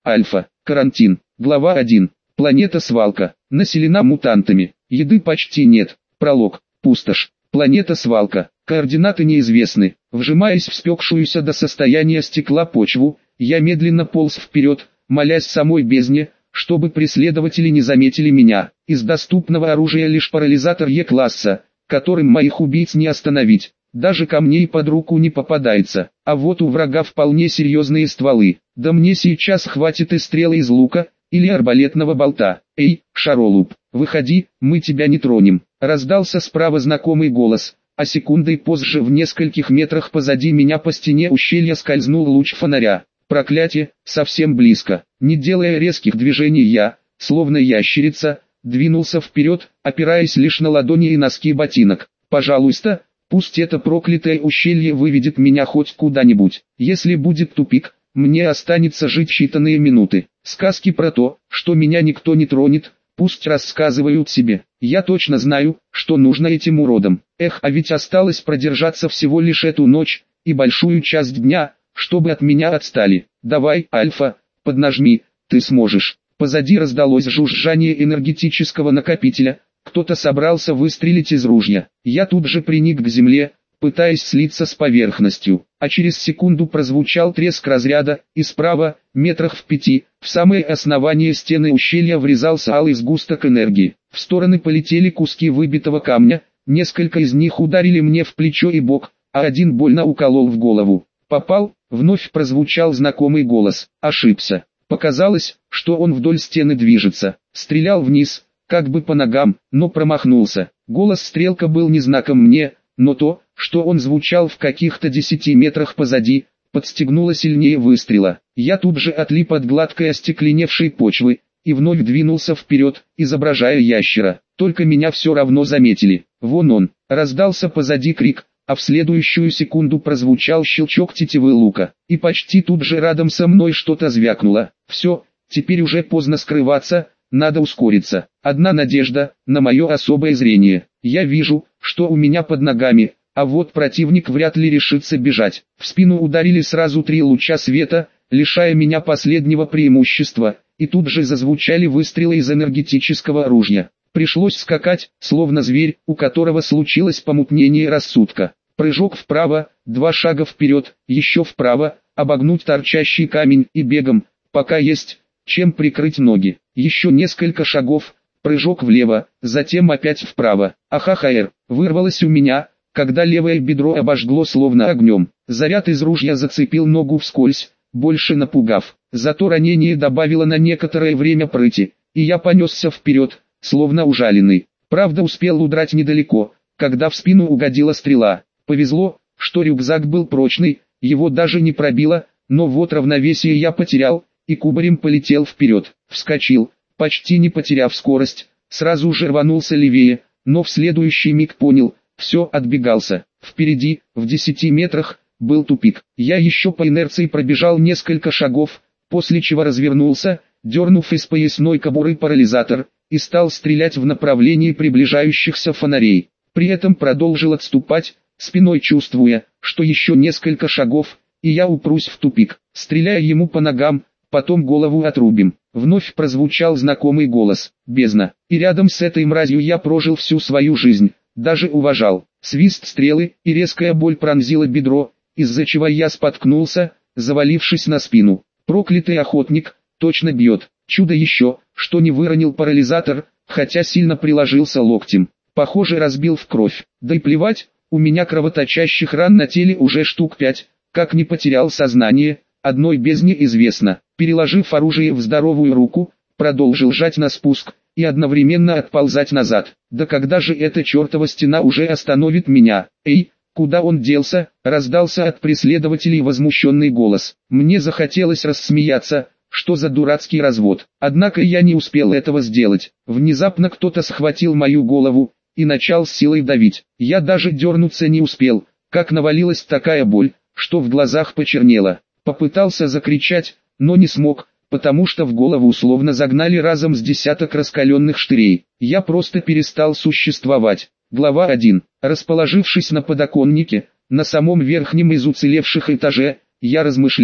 Альфа. Карантин. Глава 1. Планета Свалка. Населена мутантами. Еды почти нет. Пролог. Пустошь. Планета Свалка. Координаты неизвестны. Вжимаясь в спекшуюся до состояния стекла почву, я медленно полз вперед, молясь самой бездне, чтобы преследователи не заметили меня. Из доступного оружия лишь парализатор Е-класса, которым моих убийц не остановить. Даже камней под руку не попадается. А вот у врага вполне серьезные стволы. Да мне сейчас хватит и стрелы из лука, или арбалетного болта. «Эй, шаролуп, выходи, мы тебя не тронем», — раздался справа знакомый голос, а секундой позже в нескольких метрах позади меня по стене ущелья скользнул луч фонаря. Проклятие, совсем близко. Не делая резких движений я, словно ящерица, двинулся вперед, опираясь лишь на ладони и носки ботинок. «Пожалуйста, пусть это проклятое ущелье выведет меня хоть куда-нибудь. Если будет тупик, мне останется жить считанные минуты. Сказки про то, что меня никто не тронет, пусть рассказывают себе. Я точно знаю, что нужно этим уродам. Эх, а ведь осталось продержаться всего лишь эту ночь, и большую часть дня, чтобы от меня отстали. Давай, Альфа, поднажми, ты сможешь». Позади раздалось жужжание энергетического накопителя. Кто-то собрался выстрелить из ружья. Я тут же приник к земле, пытаясь слиться с поверхностью, а через секунду прозвучал треск разряда, и справа, метрах в 5, в самое основание стены ущелья врезался алый сгусток энергии. В стороны полетели куски выбитого камня, несколько из них ударили мне в плечо и бок, а один больно уколол в голову. «Попал?» — вновь прозвучал знакомый голос. Ошибся. Показалось, что он вдоль стены движется. Стрелял вниз, как бы по ногам, но промахнулся. Голос стрелка был не знаком мне, но то, что он звучал в каких-то 10 метрах позади, подстегнуло сильнее выстрела. Я тут же отлип от гладкой остекленевшей почвы, и вновь двинулся вперед, изображая ящера. Только меня все равно заметили. «Вон он!» — раздался позади крик, а в следующую секунду прозвучал щелчок тетивы лука. И почти тут же рядом со мной что-то звякнуло. Все, теперь уже поздно скрываться, надо ускориться. Одна надежда, на мое особое зрение. Я вижу, что у меня под ногами, а вот противник вряд ли решится бежать. В спину ударили сразу 3 луча света, лишая меня последнего преимущества, и тут же зазвучали выстрелы из энергетического оружия. Пришлось скакать, словно зверь, у которого случилось помутнение рассудка. Прыжок вправо, 2 шага вперед, еще вправо, обогнуть торчащий камень и бегом, пока есть чем прикрыть ноги. Еще несколько шагов, прыжок влево, затем опять вправо. Ахахаэр, вырвалось у меня, когда левое бедро обожгло словно огнем. Заряд из ружья зацепил ногу вскользь, больше напугав. Зато ранение добавило на некоторое время прыти, и я понесся вперед, словно ужаленный. Правда, успел удрать недалеко, когда в спину угодила стрела. Повезло, что рюкзак был прочный, его даже не пробило, но вот равновесие я потерял, и кубарем полетел вперед. Вскочил, почти не потеряв скорость, сразу же рванулся левее, но в следующий миг понял, все, отбегался. Впереди, в 10 метрах, был тупик. Я еще по инерции пробежал несколько шагов, после чего развернулся, дернув из поясной кобуры парализатор, и стал стрелять в направлении приближающихся фонарей. При этом продолжил отступать, спиной чувствуя, что еще несколько шагов, и я упрусь в тупик. Стреляя ему по ногам, потом голову отрубим. Вновь прозвучал знакомый голос. Бездна. И рядом с этой мразью я прожил всю свою жизнь, даже уважал. Свист стрелы, и резкая боль пронзила бедро, из-за чего я споткнулся, завалившись на спину. Проклятый охотник, точно бьет. Чудо еще, что не выронил парализатор, хотя сильно приложился локтем. Похоже, разбил в кровь. Да и плевать, у меня кровоточащих ран на теле уже штук 5, как не потерял сознание, одной бездне известно. Переложив оружие в здоровую руку, продолжил жать на спуск, и одновременно отползать назад. Да когда же эта чертова стена уже остановит меня? «Эй, куда он делся?» — раздался от преследователей возмущенный голос. Мне захотелось рассмеяться. Что за дурацкий развод? Однако я не успел этого сделать. Внезапно кто-то схватил мою голову и начал с силой давить. Я даже дернуться не успел, как навалилась такая боль, что в глазах почернело. Попытался закричать, но не смог, потому что в голову словно загнали разом с десяток раскаленных штырей. Я просто перестал существовать. Глава 1. Расположившись на подоконнике, на самом верхнем из уцелевших этаже, я размышлял.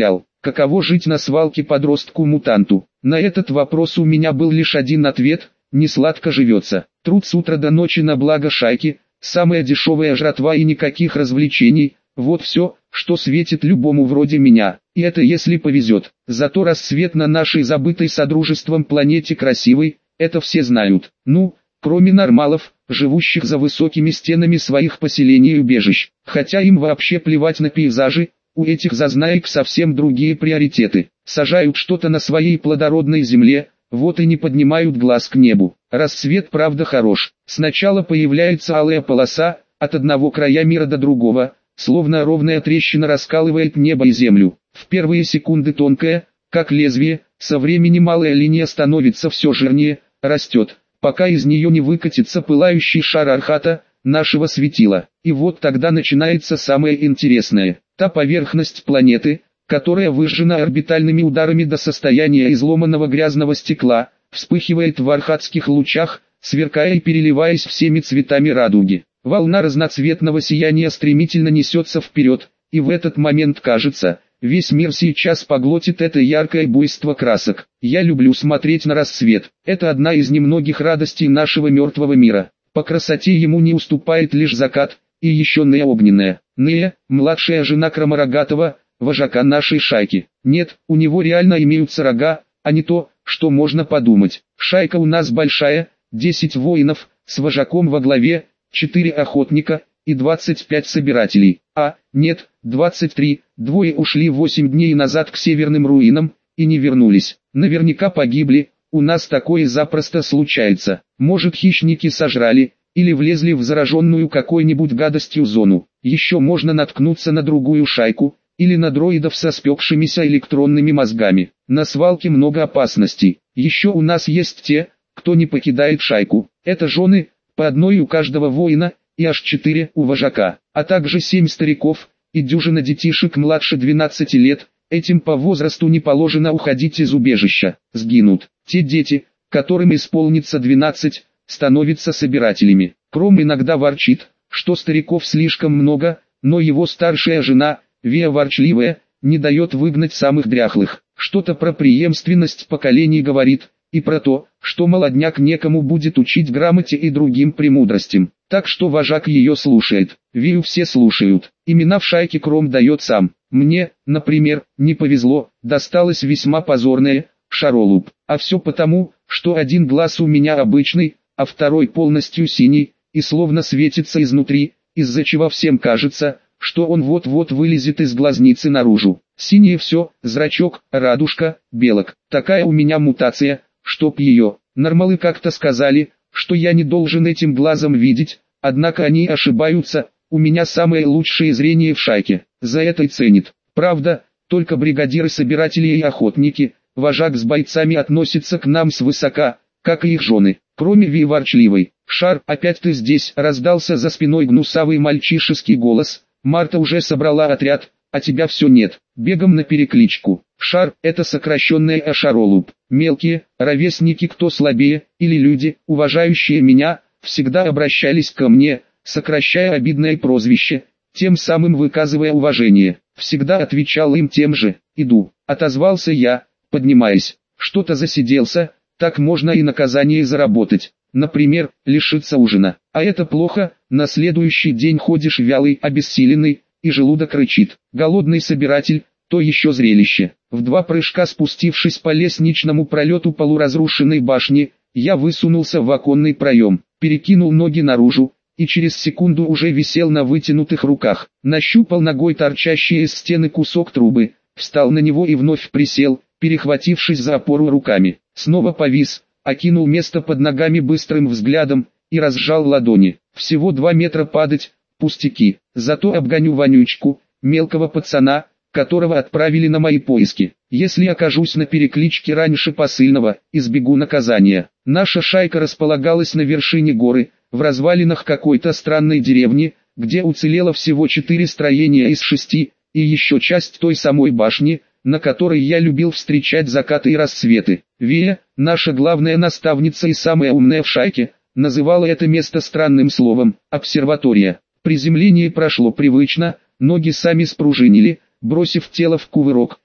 Каково жить на свалке подростку-мутанту? На этот вопрос у меня был лишь один ответ: несладко живется. Труд с утра до ночи на благо шайки, самая дешевая жратва и никаких развлечений – вот все, что светит любому вроде меня. И это если повезет. Зато рассвет на нашей забытой содружеством планете красивый, это все знают. Ну, кроме нормалов, живущих за высокими стенами своих поселений и убежищ. Хотя им вообще плевать на пейзажи, у этих зазнаек совсем другие приоритеты. Сажают что-то на своей плодородной земле, вот и не поднимают глаз к небу. Рассвет правда хорош. Сначала появляется алая полоса, от одного края мира до другого, словно ровная трещина раскалывает небо и землю. В первые секунды тонкая, как лезвие, со временем малая линия становится все жирнее, растет, пока из нее не выкатится пылающий шар Архата, нашего светила. И вот тогда начинается самое интересное. Та поверхность планеты, которая выжжена орбитальными ударами до состояния изломанного грязного стекла, вспыхивает в архатских лучах, сверкая и переливаясь всеми цветами радуги. Волна разноцветного сияния стремительно несется вперед, и в этот момент кажется, весь мир сейчас поглотит это яркое буйство красок. Я люблю смотреть на рассвет. Это одна из немногих радостей нашего мертвого мира. По красоте ему не уступает лишь закат, и еще Нея огненная. Нея, младшая жена Крамарогатого, вожака нашей шайки. Нет, у него реально имеются рога, а не то, что можно подумать. Шайка у нас большая, 10 воинов, с вожаком во главе, 4 охотника и 25 собирателей. Нет, 23, двое ушли 8 дней назад к северным руинам, и не вернулись. Наверняка погибли, у нас такое запросто случается. Может, хищники сожрали, или влезли в зараженную какой-нибудь гадостью зону. Еще можно наткнуться на другую шайку, или на дроидов со спекшимися электронными мозгами. На свалке много опасностей. Еще у нас есть те, кто не покидает шайку. Это жены, по одной у каждого воина, и аж 4 у вожака, а также 7 стариков, и дюжина детишек младше 12 лет. Этим по возрасту не положено уходить из убежища. Сгинут. Те дети, которым исполнится 12, становятся собирателями. Кром иногда ворчит, что стариков слишком много, но его старшая жена, Вия ворчливая, не дает выгнать самых дряхлых. Что-то про преемственность поколений говорит, и про то, что молодняк некому будет учить грамоте и другим премудростям. Так что вожак ее слушает. Вию все слушают. Имена в шайке Кром дает сам. Мне, например, не повезло, досталось весьма позорное – Шаролуп. А все потому, что один глаз у меня обычный, а второй полностью синий, и словно светится изнутри, из-за чего всем кажется, что он вот-вот вылезет из глазницы наружу. Синее все, зрачок, радужка, белок. Такая у меня мутация, чтоб ее. Нормалы как-то сказали, что я не должен этим глазом видеть, однако они ошибаются, у меня самое лучшее зрение в шайке, за это и ценит. Правда, только бригадиры-собиратели и охотники, вожак с бойцами относится к нам свысока, как и их жены. Кроме Ви ворчливой. «Шар, опять ты здесь?» — раздался за спиной гнусавый мальчишеский голос. «Марта уже собрала отряд, а тебя все нет. Бегом на перекличку». Шар — это сокращенное Ашаролуп. Мелкие, ровесники кто слабее, или люди, уважающие меня, всегда обращались ко мне, сокращая обидное прозвище, тем самым выказывая уважение. Всегда отвечал им тем же. «Иду», — отозвался я, поднимаясь. «Что-то засиделся, так можно и наказание заработать. Например, лишиться ужина. А это плохо, на следующий день ходишь вялый, обессиленный, и желудок рычит. Голодный собиратель, то еще зрелище». В 2 прыжка спустившись по лестничному пролету полуразрушенной башни, я высунулся в оконный проем, перекинул ноги наружу, и через секунду уже висел на вытянутых руках. Нащупал ногой торчащий из стены кусок трубы, встал на него и вновь присел, перехватившись за опору руками. Снова повис, окинул место под ногами быстрым взглядом, и разжал ладони. Всего 2 метра падать, пустяки. Зато обгоню вонючку, мелкого пацана, которого отправили на мои поиски. Если окажусь на перекличке раньше посыльного, избегу наказания. Наша шайка располагалась на вершине горы, в развалинах какой-то странной деревни, где уцелело всего 4 строения из 6, и еще часть той самой башни, на которой я любил встречать закаты и рассветы. Вия, наша главная наставница и самая умная в шайке, называла это место странным словом – обсерватория. Приземление прошло привычно, ноги сами спружинили, бросив тело в кувырок,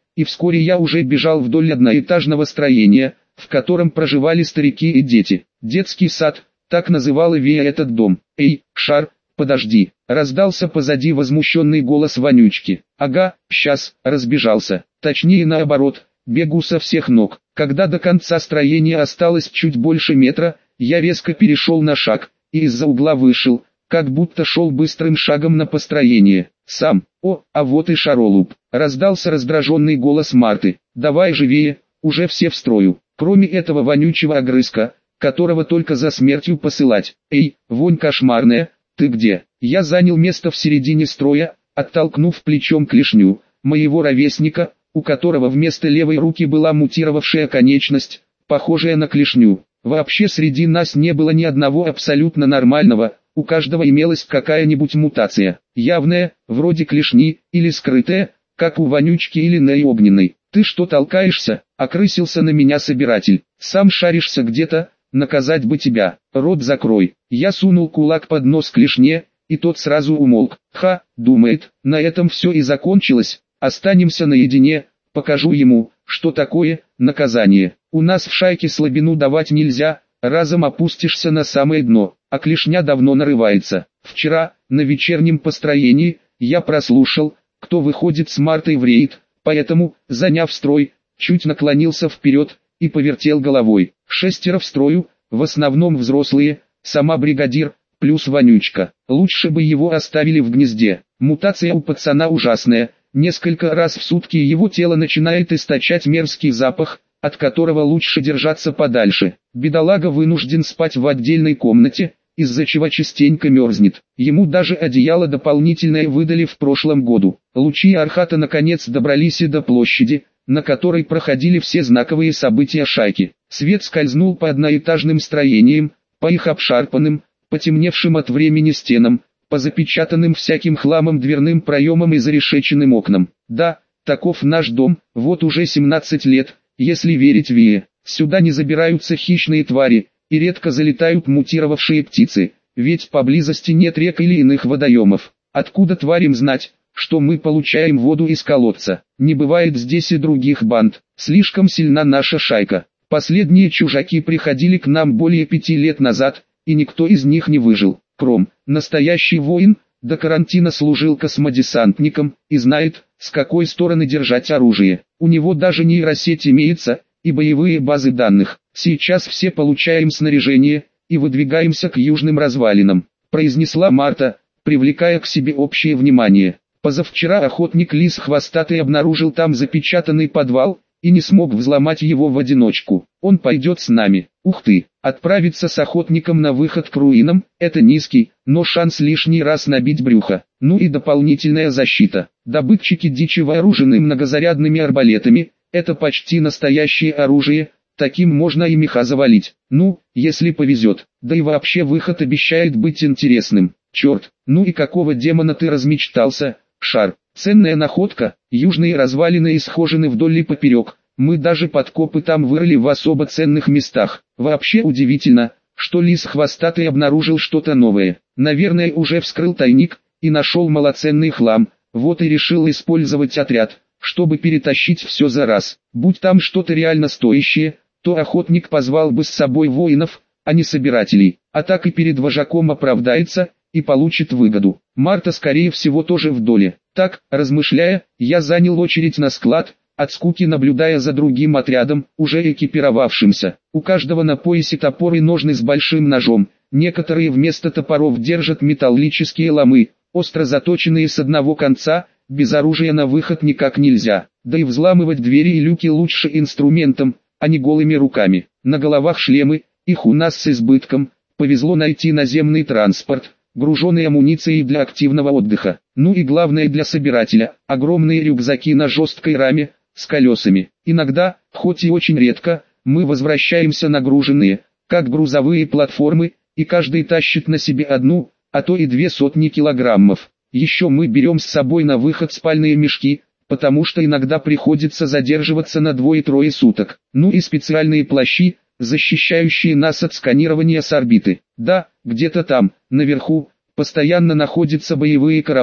и вскоре я уже бежал вдоль одноэтажного строения, в котором проживали старики и дети. Детский сад, так называла Вия этот дом. «Эй, Шар, подожди!» — раздался позади возмущенный голос Вонючки. «Ага, сейчас», — разбежался. Точнее наоборот, бегу со всех ног. Когда до конца строения осталось чуть больше метра, я резко перешел на шаг, и из-за угла вышел, как будто шел быстрым шагом на построение. Сам, а вот и Шаролуп. Раздался раздраженный голос Марты. «Давай живее, уже все в строю, кроме этого вонючего огрызка, которого только за смертью посылать. Эй, вонь кошмарная, ты где?» Я занял место в середине строя, оттолкнув плечом клешню, моего ровесника, у которого вместо левой руки была мутировавшая конечность, похожая на клешню. Вообще среди нас не было ни одного абсолютно нормального, у каждого имелась какая-нибудь мутация, явная, вроде клешни, или скрытая, как у Вонючки или Ней Огненной. «Ты что толкаешься?» — окрысился на меня собиратель. «Сам шаришься где-то, наказать бы тебя, рот закрой». Я сунул кулак под нос клешне, и тот сразу умолк. Думает, на этом все и закончилось, останемся наедине, покажу ему, что такое наказание. У нас в шайке слабину давать нельзя, разом опустишься на самое дно, а клешня давно нарывается. Вчера, на вечернем построении, я прослушал, кто выходит с Мартой в рейд, поэтому, заняв строй, чуть наклонился вперед и повертел головой. 6 в строю, в основном взрослые, сама бригадир, плюс Вонючка. Лучше бы его оставили в гнезде. Мутация у пацана ужасная, несколько раз в сутки его тело начинает источать мерзкий запах, от которого лучше держаться подальше. Бедолага вынужден спать в отдельной комнате, из-за чего частенько мерзнет. Ему даже одеяло дополнительное выдали в прошлом году. Лучи Архата наконец добрались и до площади, на которой проходили все знаковые события шайки. Свет скользнул по одноэтажным строениям, по их обшарпанным, потемневшим от времени стенам, по запечатанным всяким хламом дверным проемам и зарешеченным окнам. Да, таков наш дом, вот уже 17 лет, если верить Вие. Сюда не забираются хищные твари, и редко залетают мутировавшие птицы, ведь поблизости нет рек или иных водоемов. Откуда тварям знать, что мы получаем воду из колодца? Не бывает здесь и других банд, слишком сильна наша шайка. Последние чужаки приходили к нам более 5 лет назад, и никто из них не выжил. Кром, настоящий воин, до карантина служил космодесантником, и знает, с какой стороны держать оружие. У него даже нейросеть имеется, и боевые базы данных. Сейчас все получаем снаряжение, и выдвигаемся к южным развалинам, произнесла Марта, привлекая к себе общее внимание. Позавчера охотник Лис Хвостатый обнаружил там запечатанный подвал, и не смог взломать его в одиночку. Он пойдет с нами. Ух ты, отправиться с охотником на выход к руинам – это низкий, но шанс лишний раз набить брюхо. Ну и дополнительная защита. Добытчики дичи вооружены многозарядными арбалетами, это почти настоящее оружие, таким можно и меха завалить. Ну, если повезет. Да и вообще выход обещает быть интересным. Черт, ну и какого демона ты размечтался, Шар? Ценная находка, южные развалины исхожены вдоль и поперек, мы даже подкопы там вырыли в особо ценных местах. Вообще удивительно, что Лис Хвостатый обнаружил что-то новое. Наверное, уже вскрыл тайник и нашел малоценный хлам, вот и решил использовать отряд, чтобы перетащить все за раз. Будь там что-то реально стоящее, то охотник позвал бы с собой воинов, а не собирателей, а так и перед вожаком оправдается и получит выгоду. Марта скорее всего тоже в доле. Так, размышляя, я занял очередь на склад, от скуки наблюдая за другим отрядом, уже экипировавшимся. У каждого на поясе топор и ножны с большим ножом, некоторые вместо топоров держат металлические ломы, остро заточенные с одного конца, без оружия на выход никак нельзя. Да и взламывать двери и люки лучше инструментом, а не голыми руками. На головах шлемы, их у нас с избытком, повезло найти наземный транспорт, груженный амуницией для активного отдыха. Ну и главное для собирателя, огромные рюкзаки на жесткой раме, с колесами. Иногда, хоть и очень редко, мы возвращаемся нагруженные, как грузовые платформы, и каждый тащит на себе 1, а то и 2 сотни килограммов. Еще мы берем с собой на выход спальные мешки, потому что иногда приходится задерживаться на 2-3 суток. Ну и специальные плащи, защищающие нас от сканирования с орбиты. Да, где-то там, наверху, постоянно находятся боевые корабли,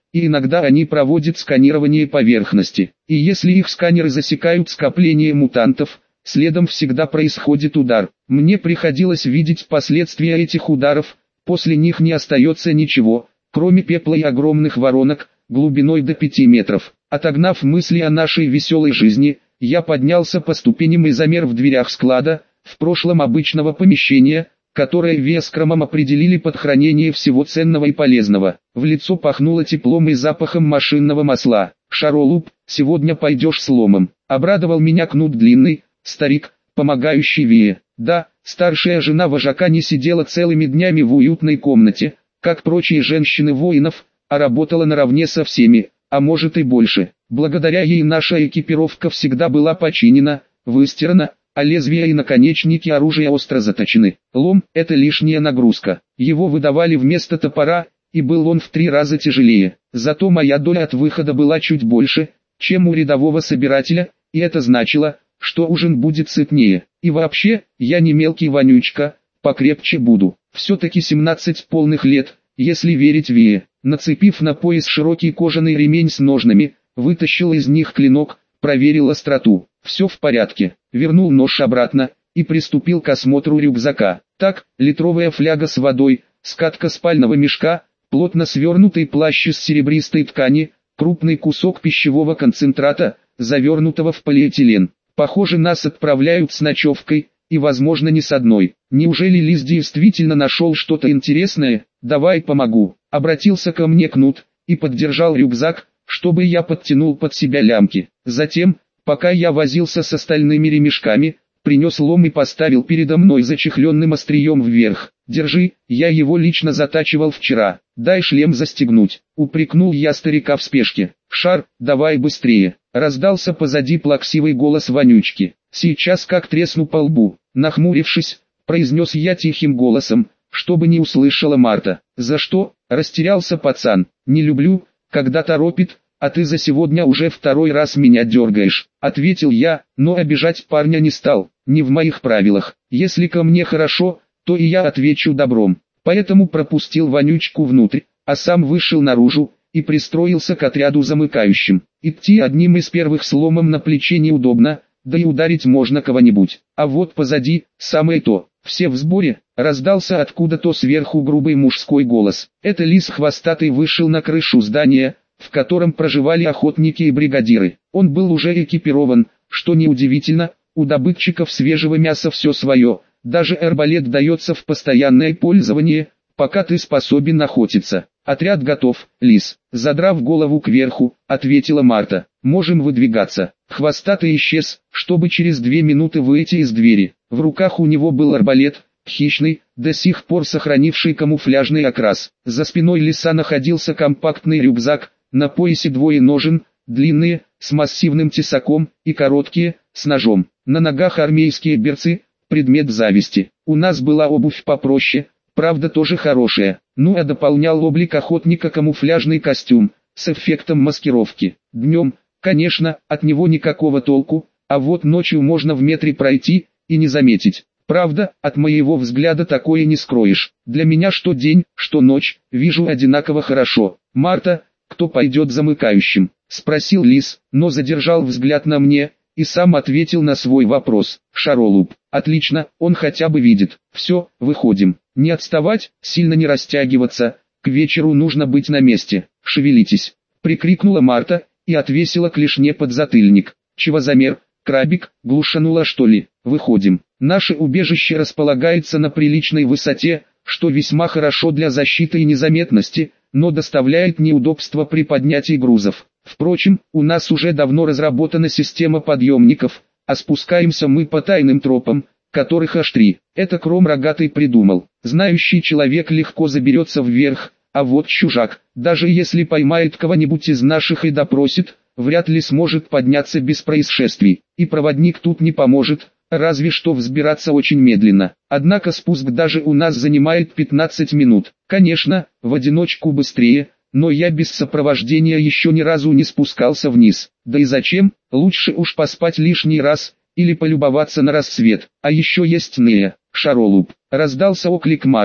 и иногда они проводят сканирование поверхности. И если их сканеры засекают скопление мутантов, следом всегда происходит удар. Мне приходилось видеть последствия этих ударов, после них не остается ничего, кроме пепла и огромных воронок, глубиной до 5 метров. Отогнав мысли о нашей веселой жизни, я поднялся по ступеням и замер в дверях склада, в прошлом обычного помещения, которое Вескромом определили под хранение всего ценного и полезного. В лицо пахнуло теплом и запахом машинного масла. «Шаролуп, сегодня пойдешь с ломом», — обрадовал меня Кнут Длинный, старик, помогающий Вие. Да, старшая жена вожака не сидела целыми днями в уютной комнате, как прочие женщины воинов, а работала наравне со всеми, а может и больше. Благодаря ей наша экипировка всегда была починена, выстирана, а лезвия и наконечники оружия остро заточены. Лом – это лишняя нагрузка. Его выдавали вместо топора, и был он в 3 раза тяжелее. Зато моя доля от выхода была чуть больше, чем у рядового собирателя, и это значило, что ужин будет сытнее. И вообще, я не мелкий вонючка, покрепче буду. Все-таки 17 полных лет, если верить Вие. Нацепив на пояс широкий кожаный ремень с ножнами, вытащил из них клинок, проверил остроту. Все в порядке. Вернул нож обратно и приступил к осмотру рюкзака. Так, литровая фляга с водой, скатка спального мешка, плотно свернутый плащ из серебристой ткани, крупный кусок пищевого концентрата, завернутого в полиэтилен. Похоже, нас отправляют с ночевкой, и возможно не с одной. Неужели Лис действительно нашел что-то интересное? Давай помогу. Обратился ко мне Кнут и поддержал рюкзак, чтобы я подтянул под себя лямки. Затем, пока я возился с остальными ремешками, принес лом и поставил передо мной зачехленным острием вверх. «Держи, я его лично затачивал вчера, дай шлем застегнуть», — упрекнул я старика в спешке. «Шар, давай быстрее», — раздался позади плаксивый голос вонючки. «Сейчас как тресну по лбу», — нахмурившись, произнес я тихим голосом, чтобы не услышала Марта. «За что?» — растерялся пацан. «Не люблю, когда торопит, а ты за сегодня уже 2-й раз меня дергаешь», — ответил я, но обижать парня не стал, не в моих правилах. Если ко мне хорошо, то и я отвечу добром. Поэтому пропустил вонючку внутрь, а сам вышел наружу и пристроился к отряду замыкающим. Идти одним из первых с ломом на плече неудобно, да и ударить можно кого-нибудь. А вот позади, самое то. «Все в сборе», — раздался откуда-то сверху грубый мужской голос. Это Лис Хвостатый вышел на крышу здания, в котором проживали охотники и бригадиры. Он был уже экипирован, что неудивительно, у добытчиков свежего мяса все свое, даже арбалет дается в постоянное пользование, пока ты способен охотиться. «Отряд готов, Лис», — задрав голову кверху, ответила Марта. «Можем выдвигаться». Хвостатый исчез, чтобы через 2 минуты выйти из двери. В руках у него был арбалет, хищный, до сих пор сохранивший камуфляжный окрас. За спиной Лиса находился компактный рюкзак, на поясе 2 ножен, длинные, с массивным тесаком, и короткие, с ножом. На ногах армейские берцы, предмет зависти. У нас была обувь попроще, правда тоже хорошая, ну а дополнял облик охотника камуфляжный костюм, с эффектом маскировки. Днем, конечно, от него никакого толку, а вот ночью можно в метре пройти и не заметить. Правда, от моего взгляда такое не скроешь. Для меня что день, что ночь, вижу одинаково хорошо. «Марта, кто пойдет замыкающим?» — спросил Лис, но задержал взгляд на мне, и сам ответил на свой вопрос. «Шаролуп». «Отлично, он хотя бы видит. Все, выходим. Не отставать, сильно не растягиваться, к вечеру нужно быть на месте. Шевелитесь», — прикрикнула Марта, и отвесила клешне подзатыльник. «Чего замер, крабик, глушанула что ли? Выходим». Наше убежище располагается на приличной высоте, что весьма хорошо для защиты и незаметности, но доставляет неудобства при поднятии грузов. Впрочем, у нас уже давно разработана система подъемников, а спускаемся мы по тайным тропам, которых аж 3. Это Кром Рогатый придумал. Знающий человек легко заберется вверх, а вот чужак, даже если поймает кого-нибудь из наших и допросит, вряд ли сможет подняться без происшествий. И проводник тут не поможет, разве что взбираться очень медленно. Однако спуск даже у нас занимает 15 минут. Конечно, в одиночку быстрее, но я без сопровождения еще ни разу не спускался вниз. Да и зачем? Лучше уж поспать лишний раз, или полюбоваться на рассвет. А еще есть Нея. «Шаролуп». Раздался оклик Марты,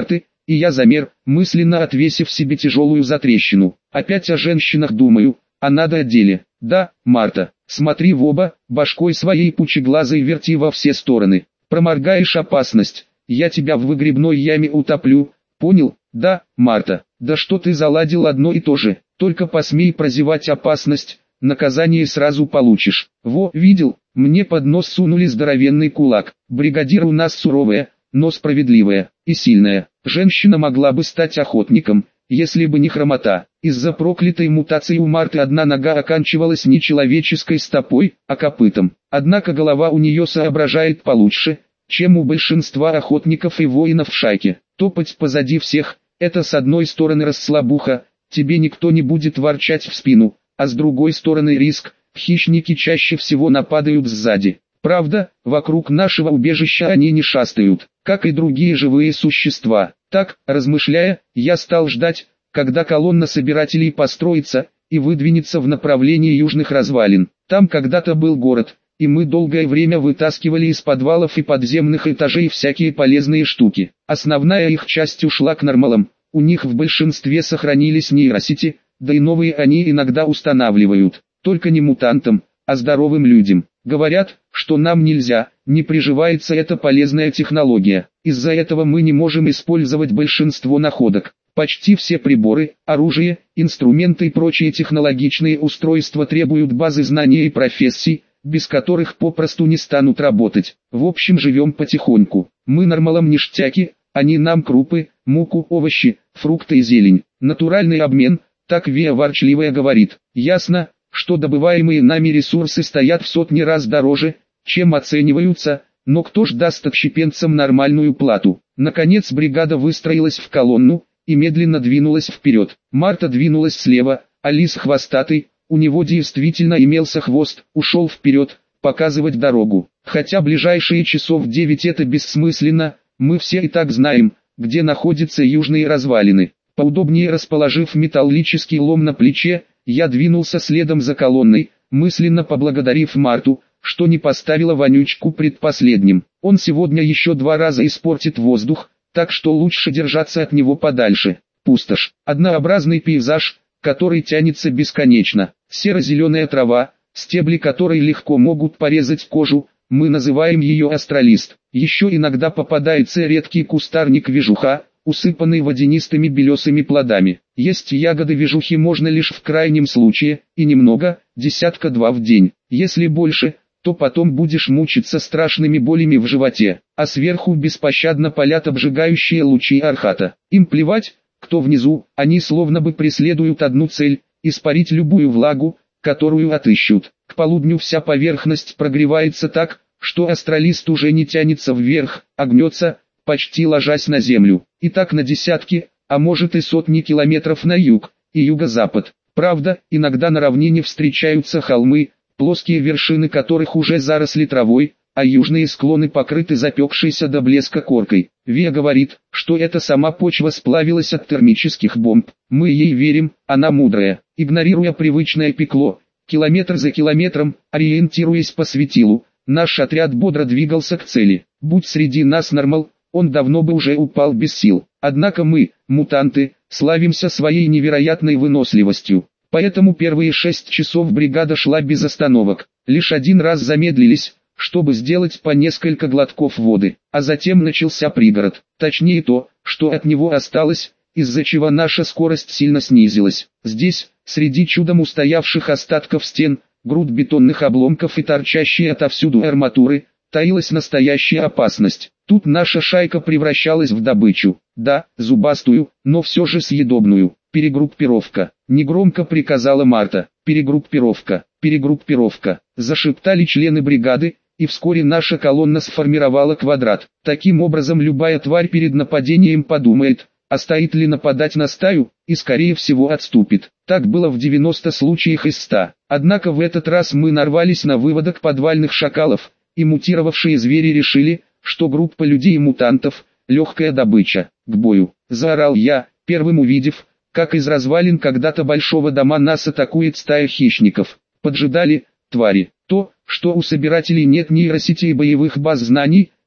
и я замер, мысленно отвесив себе тяжелую затрещину. Опять о женщинах думаю, а надо о деле. Да, Марта, смотри в оба, башкой своей пучеглазой верти во все стороны. Проморгаешь опасность, я тебя в выгребной яме утоплю, понял? Да, Марта, да что ты заладил одно и то же, только посмей прозевать опасность, наказание сразу получишь. Во, видел, мне под нос сунули здоровенный кулак. Бригадир у нас суровая, но справедливая и сильная. Женщина могла бы стать охотником, если бы не хромота. Из-за проклятой мутации у Марты одна нога оканчивалась не человеческой стопой, а копытом. Однако голова у нее соображает получше, чем у большинства охотников и воинов в шайке. Топать позади всех – это с одной стороны расслабуха, тебе никто не будет ворчать в спину, а с другой стороны риск, хищники чаще всего нападают сзади. Правда, вокруг нашего убежища они не шастают, как и другие живые существа. Так, размышляя, я стал ждать, когда колонна собирателей построится и выдвинется в направлении южных развалин. Там когда-то был город, и мы долгое время вытаскивали из подвалов и подземных этажей всякие полезные штуки. Основная их часть ушла к нормалам, у них в большинстве сохранились нейросети, да и новые они иногда устанавливают, только не мутантам, а здоровым людям. Говорят, что нам нельзя, не приживается эта полезная технология. Из-за этого мы не можем использовать большинство находок. Почти все приборы, оружие, инструменты и прочие технологичные устройства требуют базы знаний и профессий, без которых попросту не станут работать. В общем, живем потихоньку. Мы нормалам ништяки, они нам крупы, муку, овощи, фрукты и зелень. Натуральный обмен, так Виа ворчливая говорит. Ясно, что добываемые нами ресурсы стоят в сотни раз дороже, чем оцениваются, но кто ж даст отщепенцам нормальную плату? Наконец бригада выстроилась в колонну и медленно двинулась вперед. Марта двинулась слева, а Лис хвостатый, у него действительно имелся хвост, ушел вперед, показывать дорогу. Хотя ближайшие часов 9 это бессмысленно, мы все и так знаем, где находятся южные развалины. Поудобнее расположив металлический лом на плече, я двинулся следом за колонной, мысленно поблагодарив Марту, что не поставила вонючку предпоследним. Он сегодня еще 2 раза испортит воздух, так что лучше держаться от него подальше. Пустошь. Однообразный пейзаж, который тянется бесконечно. Серо-зеленая трава, стебли которой легко могут порезать кожу, мы называем ее астролист. Еще иногда попадается редкий кустарник вежуха, усыпанный водянистыми белесыми плодами. Есть ягоды вежухи можно лишь в крайнем случае, и немного, 1-2 в день. Если больше, то потом будешь мучиться страшными болями в животе, а сверху беспощадно палят обжигающие лучи архата. Им плевать, кто внизу, они словно бы преследуют одну цель – испарить любую влагу, которую отыщут. К полудню вся поверхность прогревается так, что астролист уже не тянется вверх, а гнется, почти ложась на землю. И так на десятки, а может и сотни километров на юг и юго-запад. Правда, иногда на равнине встречаются холмы, плоские вершины которых уже заросли травой, а южные склоны покрыты запекшейся до блеска коркой. Виа говорит, что эта сама почва сплавилась от термических бомб. Мы ей верим, она мудрая. Игнорируя привычное пекло, километр за километром, ориентируясь по светилу, наш отряд бодро двигался к цели. Будь среди нас нормал, он давно бы уже упал без сил. Однако мы, мутанты, славимся своей невероятной выносливостью. Поэтому первые 6 часов бригада шла без остановок. Лишь один раз замедлились, чтобы сделать по несколько глотков воды. А затем начался пригород. Точнее то, что от него осталось, из-за чего наша скорость сильно снизилась. Здесь, среди чудом устоявших остатков стен, груд бетонных обломков и торчащие отовсюду арматуры, таилась настоящая опасность. Тут наша шайка превращалась в добычу. Да, зубастую, но все же съедобную. Перегруппировка. Негромко приказала Марта. Перегруппировка. Перегруппировка. Зашептали члены бригады, и вскоре наша колонна сформировала квадрат. Таким образом любая тварь перед нападением подумает, а стоит ли нападать на стаю, и скорее всего отступит. Так было в 90 случаях из 100. Однако в этот раз мы нарвались на выводок подвальных шакалов, и мутировавшие звери решили, что группа людей и мутантов – легкая добыча. К бою, заорал я, первым увидев, как из развалин когда-то большого дома нас атакует стая хищников. Поджидали, твари. То, что у собирателей нет нейросетей боевых баз знаний,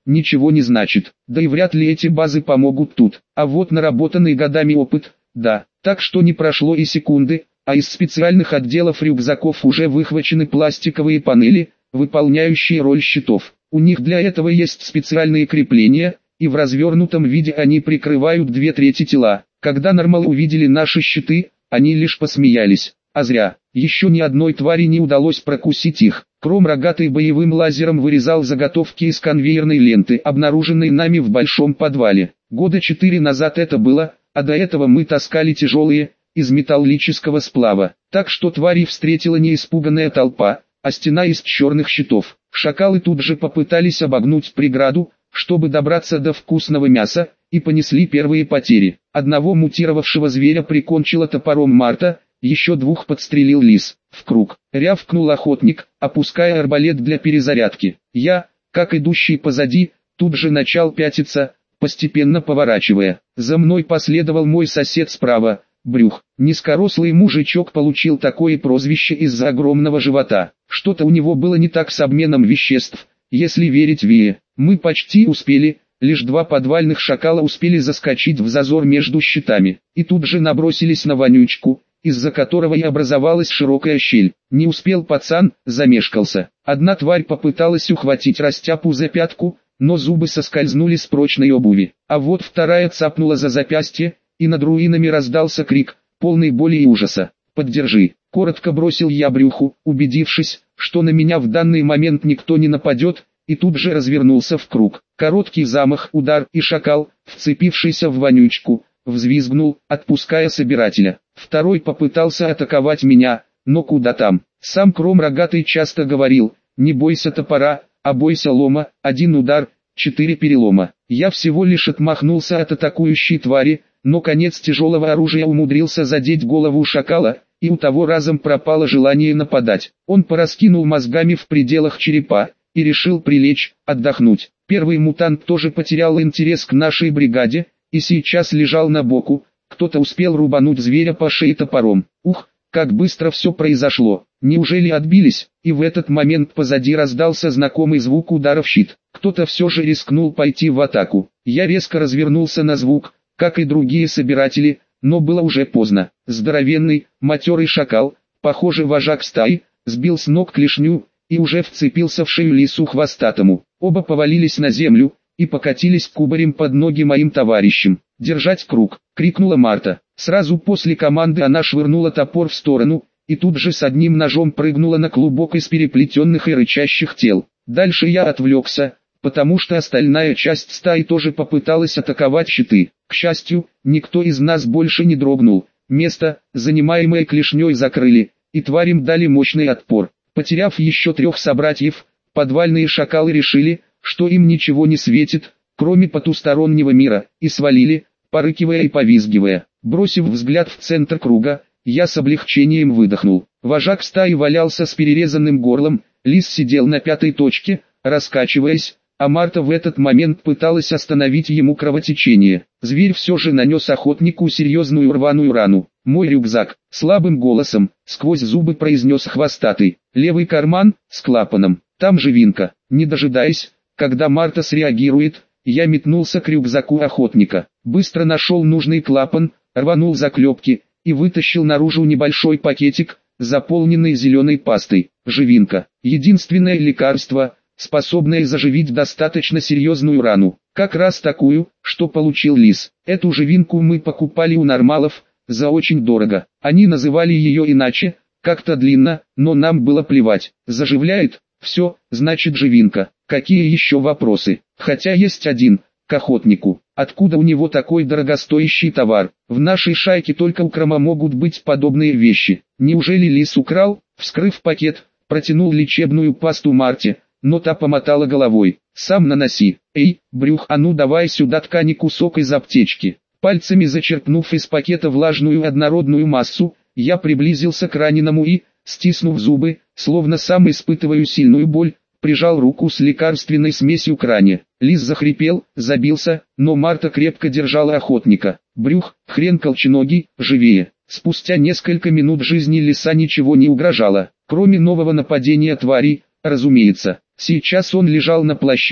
ничего не значит. Да и вряд ли эти базы помогут тут. А вот наработанный годами опыт, да. Так что не прошло и секунды, а из специальных отделов рюкзаков уже выхвачены пластиковые панели, выполняющие роль щитов. У них для этого есть специальные крепления, и в развернутом виде они прикрывают 2/3 тела. Когда нормалы увидели наши щиты, они лишь посмеялись. А зря. Еще ни одной твари не удалось прокусить их. Кром рогатый боевым лазером вырезал заготовки из конвейерной ленты, обнаруженной нами в большом подвале. Года 4 назад это было, а до этого мы таскали тяжелые, из металлического сплава. Так что твари встретила не испуганная толпа, а стена из черных щитов. Шакалы тут же попытались обогнуть преграду, чтобы добраться до вкусного мяса, и понесли первые потери. Одного мутировавшего зверя прикончила топором Марта, еще 2 подстрелил лис. В круг рявкнул охотник, опуская арбалет для перезарядки. Я, как идущий позади, тут же начал пятиться, постепенно поворачивая. За мной последовал мой сосед справа, Брюх. Низкорослый мужичок получил такое прозвище из-за огромного живота. Что-то у него было не так с обменом веществ, если верить Вие. Мы почти успели, лишь 2 подвальных шакала успели заскочить в зазор между щитами, и тут же набросились на вонючку, из-за которого и образовалась широкая щель. Не успел пацан, замешкался. Одна тварь попыталась ухватить растяпу за пятку, но зубы соскользнули с прочной обуви. А вот вторая цапнула за запястье, и над руинами раздался крик, полный боли и ужаса. «Поддержи!» — коротко бросил я Брюху, убедившись, что на меня в данный момент никто не нападет, и тут же развернулся в круг. Короткий замах, удар, и шакал, вцепившийся в вонючку, взвизгнул, отпуская собирателя. Второй попытался атаковать меня, но куда там. Сам Кром рогатый часто говорил: «Не бойся топора, а бойся лома, 1 удар, 4 перелома». Я всего лишь отмахнулся от атакующей твари, но конец тяжелого оружия умудрился задеть голову шакала, и у того разом пропало желание нападать. Он пораскинул мозгами в пределах черепа, и решил прилечь, отдохнуть. Первый мутант тоже потерял интерес к нашей бригаде, и сейчас лежал на боку. Кто-то успел рубануть зверя по шее топором. Ух, как быстро все произошло. Неужели отбились? И в этот момент позади раздался знакомый звук удара в щит. Кто-то все же рискнул пойти в атаку. Я резко развернулся на звук, как и другие собиратели, но было уже поздно. Здоровенный, матерый шакал, похоже вожак стаи, сбил с ног клешню и уже вцепился в шею лису хвостатому. Оба повалились на землю и покатились кубарем под ноги моим товарищам. «Держать круг!» — крикнула Марта. Сразу после команды она швырнула топор в сторону, и тут же с одним ножом прыгнула на клубок из переплетенных и рычащих тел. Дальше я отвлекся, потому что остальная часть стаи тоже попыталась атаковать щиты. К счастью, никто из нас больше не дрогнул. Место, занимаемое клешней, закрыли, и тварям дали мощный отпор. Потеряв еще 3 собратьев, подвальные шакалы решили, что им ничего не светит, кроме потустороннего мира, и свалили, порыкивая и повизгивая. Бросив взгляд в центр круга, я с облегчением выдохнул. Вожак стаи валялся с перерезанным горлом, лис сидел на 5-й точке, раскачиваясь, а Марта в этот момент пыталась остановить ему кровотечение. Зверь все же нанес охотнику серьезную рваную рану. «Мой рюкзак», — слабым голосом, сквозь зубы произнес хвостатый. «Левый карман, с клапаном, там же винка». Не дожидаясь, когда Марта среагирует, я метнулся к рюкзаку охотника. Быстро нашел нужный клапан, рванул заклепки и вытащил наружу небольшой пакетик, заполненный зеленой пастой. Живинка. Единственное лекарство, способное заживить достаточно серьезную рану. Как раз такую, что получил лис. Эту живинку мы покупали у нормалов, за очень дорого. Они называли ее иначе, как-то длинно, но нам было плевать. Заживляет? Все, значит живинка. Какие еще вопросы? Хотя есть один, к охотнику. Откуда у него такой дорогостоящий товар? В нашей шайке только у Крома могут быть подобные вещи. Неужели лис украл? Вскрыв пакет, протянул лечебную пасту Марте, но та помотала головой. «Сам наноси». «Эй, Брюх, а ну давай сюда ткани кусок из аптечки». Пальцами зачерпнув из пакета влажную однородную массу, я приблизился к раненому и, стиснув зубы, словно сам испытываю сильную боль, прижал руку с лекарственной смесью к ране. Лис захрипел, забился, но Марта крепко держала охотника. «Брюх, хрен колченогий, живее». Спустя несколько минут жизни лиса ничего не угрожало, кроме нового нападения тварей, разумеется. Сейчас он лежал на плаще,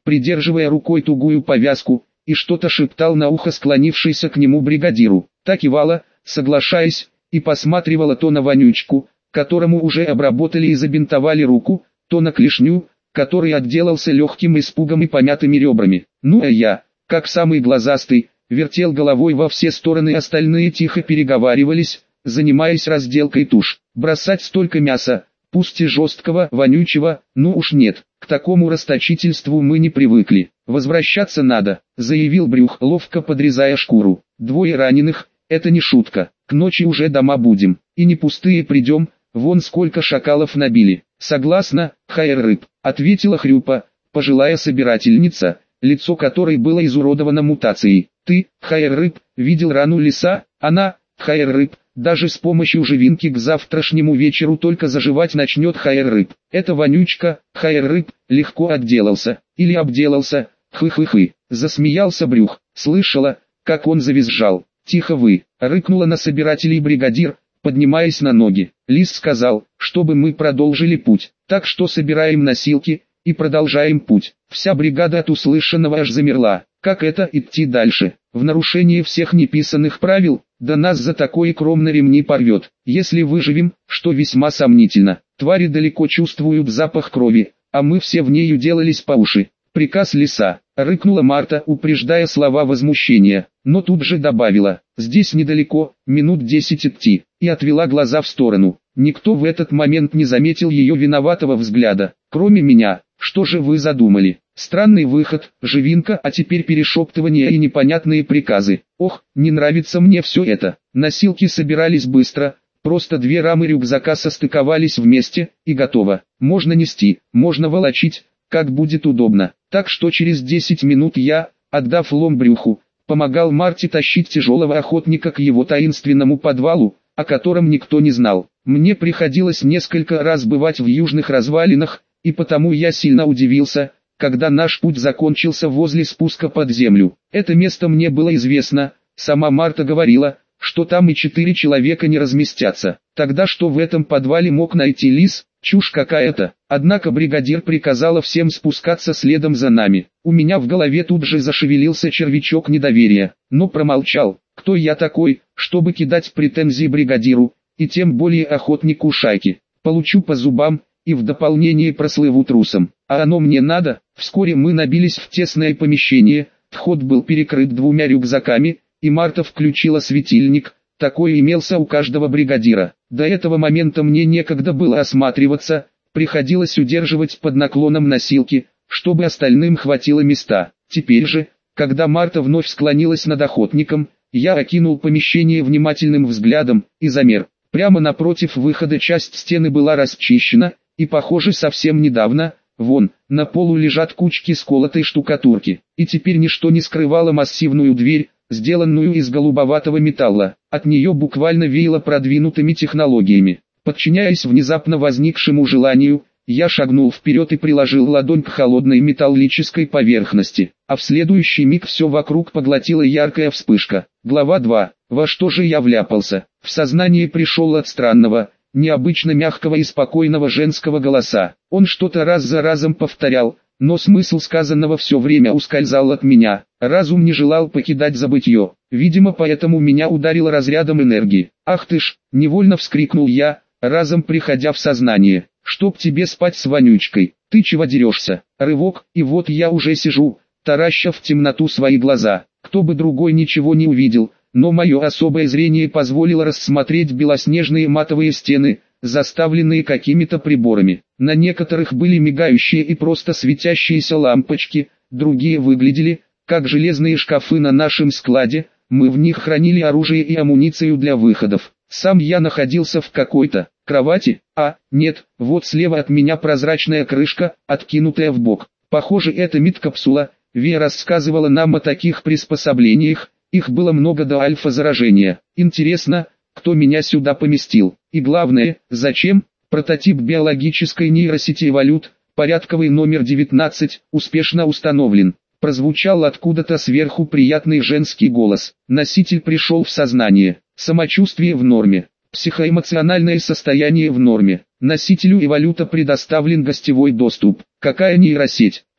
придерживая рукой тугую повязку, и что-то шептал на ухо склонившийся к нему бригадиру. Та кивала, соглашаясь, и посматривала то на вонючку, которому уже обработали и забинтовали руку, то на клешню, который отделался легким испугом и помятыми ребрами. Ну а я, как самый глазастый, вертел головой во все стороны, остальные тихо переговаривались, занимаясь разделкой туш. Бросать столько мяса, пусть и жесткого, вонючего, ну уж нет, к такому расточительству мы не привыкли. «Возвращаться надо», — заявил Брюх, ловко подрезая шкуру. «Двое раненых, это не шутка, к ночи уже дома будем, и не пустые придем, вон сколько шакалов набили». «Согласна, Хайр-Рыб», — ответила Хрюпа, пожилая собирательница, лицо которой было изуродовано мутацией. «Ты, Хайр-Рыб, видел рану лиса?» «Она, Хайр-Рыб, даже с помощью живинки к завтрашнему вечеру только заживать начнет, Хайр-Рыб. Это вонючка, Хайр-Рыб, легко отделался, или обделался, хы-хы-хы», — засмеялся Брюх. «Слышала, как он завизжал?» «Тихо вы», — рыкнула на собирателей бригадир, поднимаясь на ноги. «Лис сказал, чтобы мы продолжили путь, так что собираем носилки и продолжаем путь». Вся бригада от услышанного аж замерла. Как это идти дальше? В нарушение всех неписанных правил? Да нас за такое кrom на ремни порвет. Если выживем, что весьма сомнительно. Твари далеко чувствуют запах крови, а мы все в нею делались по уши. «Приказ лиса», — рыкнула Марта, упреждая слова возмущения, но тут же добавила: «Здесь недалеко, минут 10 идти», и отвела глаза в сторону. Никто в этот момент не заметил ее виноватого взгляда, кроме меня. «Что же вы задумали? Странный выход, живинка, а теперь перешептывания и непонятные приказы. Ох, не нравится мне все это». Носилки собирались быстро, просто две рамы рюкзака состыковались вместе, и готово. Можно нести, можно волочить, как будет удобно. Так что через 10 минут я, отдав лом Брюху, помогал Марте тащить тяжелого охотника к его таинственному подвалу, о котором никто не знал. Мне приходилось несколько раз бывать в южных развалинах, и потому я сильно удивился, когда наш путь закончился возле спуска под землю. Это место мне было известно, сама Марта говорила, что там и 4 человека не разместятся. Тогда что в этом подвале мог найти лис? Чушь какая-то. Однако бригадир приказала всем спускаться следом за нами. У меня в голове тут же зашевелился червячок недоверия, но промолчал. Кто я такой, чтобы кидать претензии бригадиру, и тем более охотнику шайки? Получу по зубам, и в дополнение прослыву трусом. А оно мне надо? Вскоре мы набились в тесное помещение, вход был перекрыт 2 рюкзаками, и Марта включила светильник. Такой имелся у каждого бригадира. До этого момента мне некогда было осматриваться, приходилось удерживать под наклоном носилки, чтобы остальным хватило места. Теперь же, когда Марта вновь склонилась над охотником, я окинул помещение внимательным взглядом и замер. Прямо напротив выхода часть стены была расчищена, и похоже совсем недавно. Вон, на полу лежат кучки сколотой штукатурки, и теперь ничто не скрывало массивную дверь, сделанную из голубоватого металла. От нее буквально веяло продвинутыми технологиями. Подчиняясь внезапно возникшему желанию, я шагнул вперед и приложил ладонь к холодной металлической поверхности, а в следующий миг все вокруг поглотила яркая вспышка. Глава 2. Во что же я вляпался? В сознание пришел от странного, необычно мягкого и спокойного женского голоса. Он что-то раз за разом повторял, но смысл сказанного все время ускользал от меня. Разум не желал покидать забытье. Видимо, поэтому меня ударило разрядом энергии. «Ах ты ж!» — невольно вскрикнул я, разом приходя в сознание. «Чтоб тебе спать с вонючкой! Ты чего дерешься?» Рывок, и вот я уже сижу, тараща в темноту свои глаза. Кто бы другой ничего не увидел, но мое особое зрение позволило рассмотреть белоснежные матовые стены, заставленные какими-то приборами. На некоторых были мигающие и просто светящиеся лампочки, другие выглядели, как железные шкафы на нашем складе, мы в них хранили оружие и амуницию для выходов. Сам я находился в какой-то кровати, нет, вот слева от меня прозрачная крышка, откинутая в бок. Похоже, это медкапсула. Вия рассказывала нам о таких приспособлениях, их было много до альфа-заражения. Интересно, кто меня сюда поместил? И главное, зачем? Прототип биологической нейросети Эволют, порядковый номер 19, успешно установлен. Прозвучал откуда-то сверху приятный женский голос. Носитель пришел в сознание. Самочувствие в норме. Психоэмоциональное состояние в норме. Носителю Эволюта предоставлен гостевой доступ. Какая нейросеть?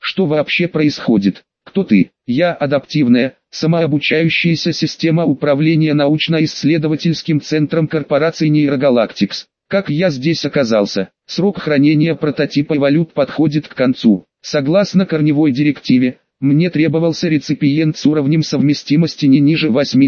Что вообще происходит? Кто ты? Я адаптивная, самообучающаяся система управления научно-исследовательским центром корпорации Нейрогалактикс. Как я здесь оказался? Срок хранения прототипа Эволют подходит к концу. Согласно корневой директиве, мне требовался реципиент с уровнем совместимости не ниже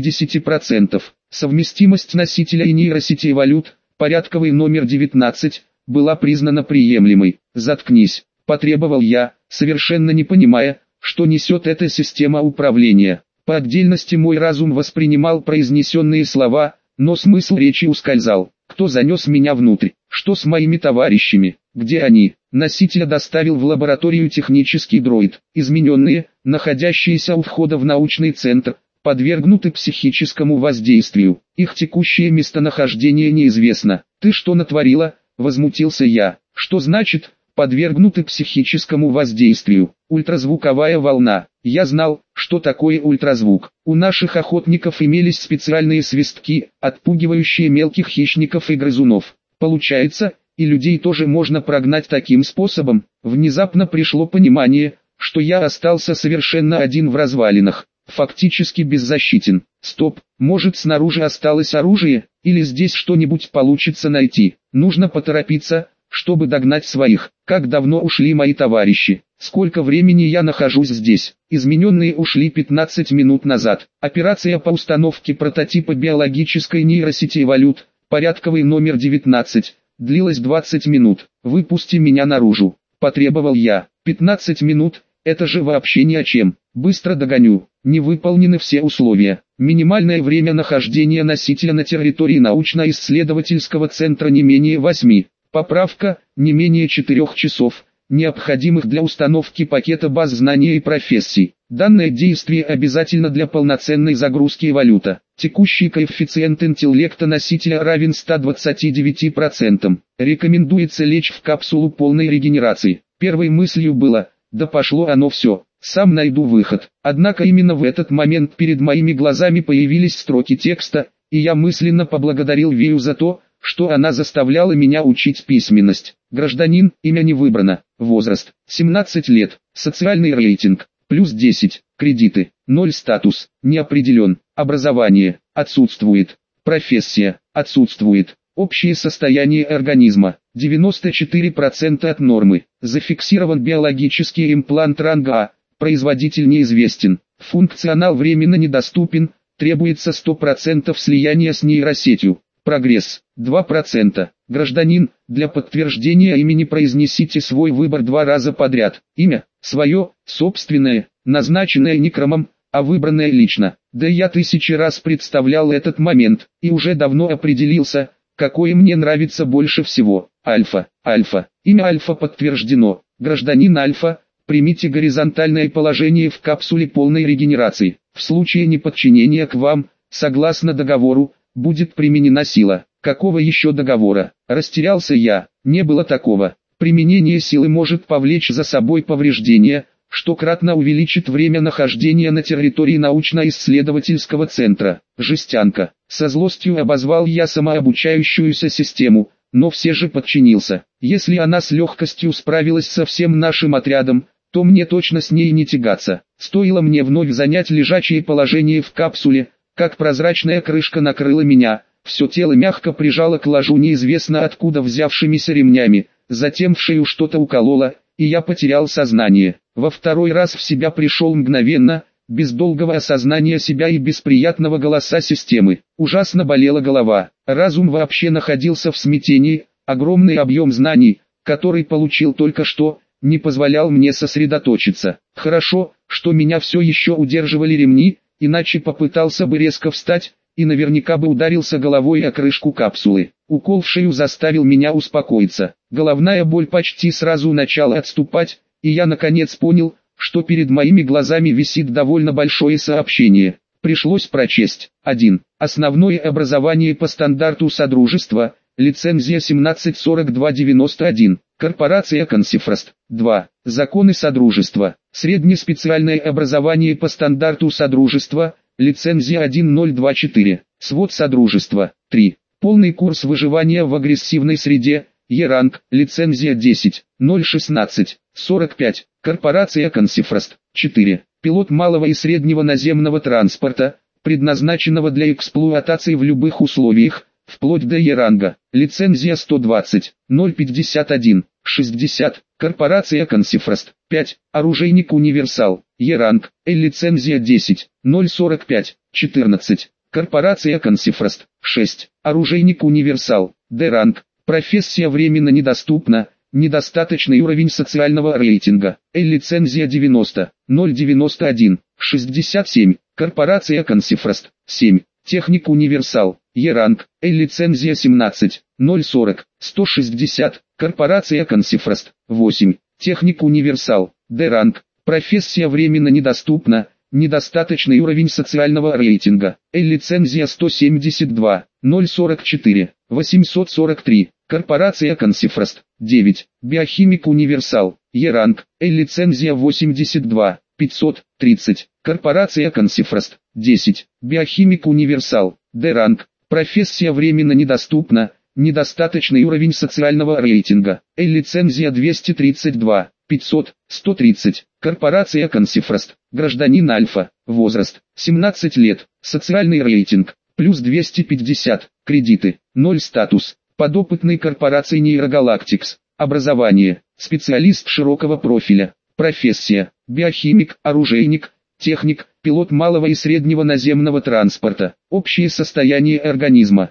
80%. Совместимость носителя и нейросети Эволют, порядковый номер 19, была признана приемлемой. «Заткнись», – потребовал я, совершенно не понимая, что несет эта система управления. По отдельности мой разум воспринимал произнесенные слова, но смысл речи ускользал. Кто занес меня внутрь? Что с моими товарищами? Где они? Носителя доставил в лабораторию технический дроид. Измененные, находящиеся у входа в научный центр, подвергнуты психическому воздействию. Их текущее местонахождение неизвестно. «Ты что натворила?» – возмутился я. «Что значит подвергнуты психическому воздействию? Ультразвуковая волна». Я знал, что такое ультразвук. У наших охотников имелись специальные свистки, отпугивающие мелких хищников и грызунов. Получается, и людей тоже можно прогнать таким способом. Внезапно пришло понимание, что я остался совершенно один в развалинах, фактически беззащитен. Стоп, может снаружи осталось оружие, или здесь что-нибудь получится найти. Нужно поторопиться, чтобы догнать своих. Как давно ушли мои товарищи? Сколько времени я нахожусь здесь? Измененные ушли 15 минут назад. Операция по установке прототипа биологической нейросети Эволют, порядковый номер 19, длилась 20 минут. «Выпусти меня наружу», – потребовал я. 15 минут, это же вообще ни о чем. Быстро догоню. Не выполнены все условия. Минимальное время нахождения носителя на территории научно-исследовательского центра не менее 8. Поправка, не менее 4 часов, необходимых для установки пакета баз знаний и профессий. Данное действие обязательно для полноценной загрузки Эволюта. Текущий коэффициент интеллекта носителя равен 129%. Рекомендуется лечь в капсулу полной регенерации. Первой мыслью было: да пошло оно все, сам найду выход. Однако именно в этот момент перед моими глазами появились строки текста, и я мысленно поблагодарил Вию за то, что она заставляла меня учить письменность. Гражданин, имя не выбрано, возраст 17 лет, социальный рейтинг плюс 10, кредиты 0, статус не определен, образование отсутствует, профессия отсутствует, общее состояние организма 94% от нормы, зафиксирован биологический имплант ранга А, производитель неизвестен, функционал временно недоступен, требуется 100% слияния с нейросетью. Прогресс 2%. Гражданин, для подтверждения имени произнесите свой выбор 2 раза подряд. Имя, свое, собственное, назначенное некромом, а выбранное лично. Да я 1000 раз представлял этот момент, и уже давно определился, какое мне нравится больше всего. Альфа, Альфа. Имя Альфа подтверждено. Гражданин Альфа, примите горизонтальное положение в капсуле полной регенерации. В случае неподчинения к вам, согласно договору, будет применена сила. Какого еще договора? Растерялся я. Не было такого. Применение силы может повлечь за собой повреждения, что кратно увеличит время нахождения на территории научно-исследовательского центра. Жестянка. Со злостью обозвал я самообучающуюся систему, но все же подчинился. Если она с легкостью справилась со всем нашим отрядом, то мне точно с ней не тягаться. Стоило мне вновь занять лежачее положение в капсуле, как прозрачная крышка накрыла меня, все тело мягко прижало к ложу неизвестно откуда взявшимися ремнями, затем в шею что-то укололо, и я потерял сознание. Во второй раз в себя пришел мгновенно, без долгого осознания себя и без приятного голоса системы. Ужасно болела голова, разум вообще находился в смятении, огромный объем знаний, который получил только что, не позволял мне сосредоточиться. Хорошо, что меня все еще удерживали ремни, иначе попытался бы резко встать, и наверняка бы ударился головой о крышку капсулы. Укол в шею заставил меня успокоиться. Головная боль почти сразу начала отступать, и я наконец понял, что перед моими глазами висит довольно большое сообщение. Пришлось прочесть. 1. Основное образование по стандарту Содружества, лицензия 174291, корпорация Консифрост. 2. Законы Содружества, среднеспециальное образование по стандарту Содружества, лицензия 1024, свод Содружества. 3. Полный курс выживания в агрессивной среде, Е-ранг, лицензия 10, 016, 45, корпорация Консифрост, 4, пилот малого и среднего наземного транспорта, предназначенного для эксплуатации в любых условиях, вплоть до Е-ранга, лицензия 120, 051, 60, корпорация Консифрост, 5, оружейник Универсал, Е-ранг, лицензия 10, 045, 14, корпорация Консифрост, 6, оружейник Универсал, Д-ранг, профессия временно недоступна, недостаточный уровень социального рейтинга, лицензия 90, 091, 67, корпорация Консифрост, 7, техник Универсал, Е-ранг, лицензия 17, 040, 160, корпорация Консифрост, 8, техник Универсал, Д-ранг, профессия временно недоступна, недостаточный уровень социального рейтинга, лицензия 172, 044, 843, корпорация Консифрост, 9, биохимик Универсал, Е-ранг, лицензия 82, 530, корпорация Консифрост, 10, биохимик Универсал, Д-ранг, профессия временно недоступна, недостаточный уровень социального рейтинга, лицензия 232, 500, 130, корпорация Консифрост, гражданин Альфа, возраст, 17 лет, социальный рейтинг, плюс 250, кредиты, 0 статус, подопытный корпорации Нейрогалактикс, образование, специалист широкого профиля, профессия, биохимик, оружейник, техник, пилот малого и среднего наземного транспорта, общее состояние организма,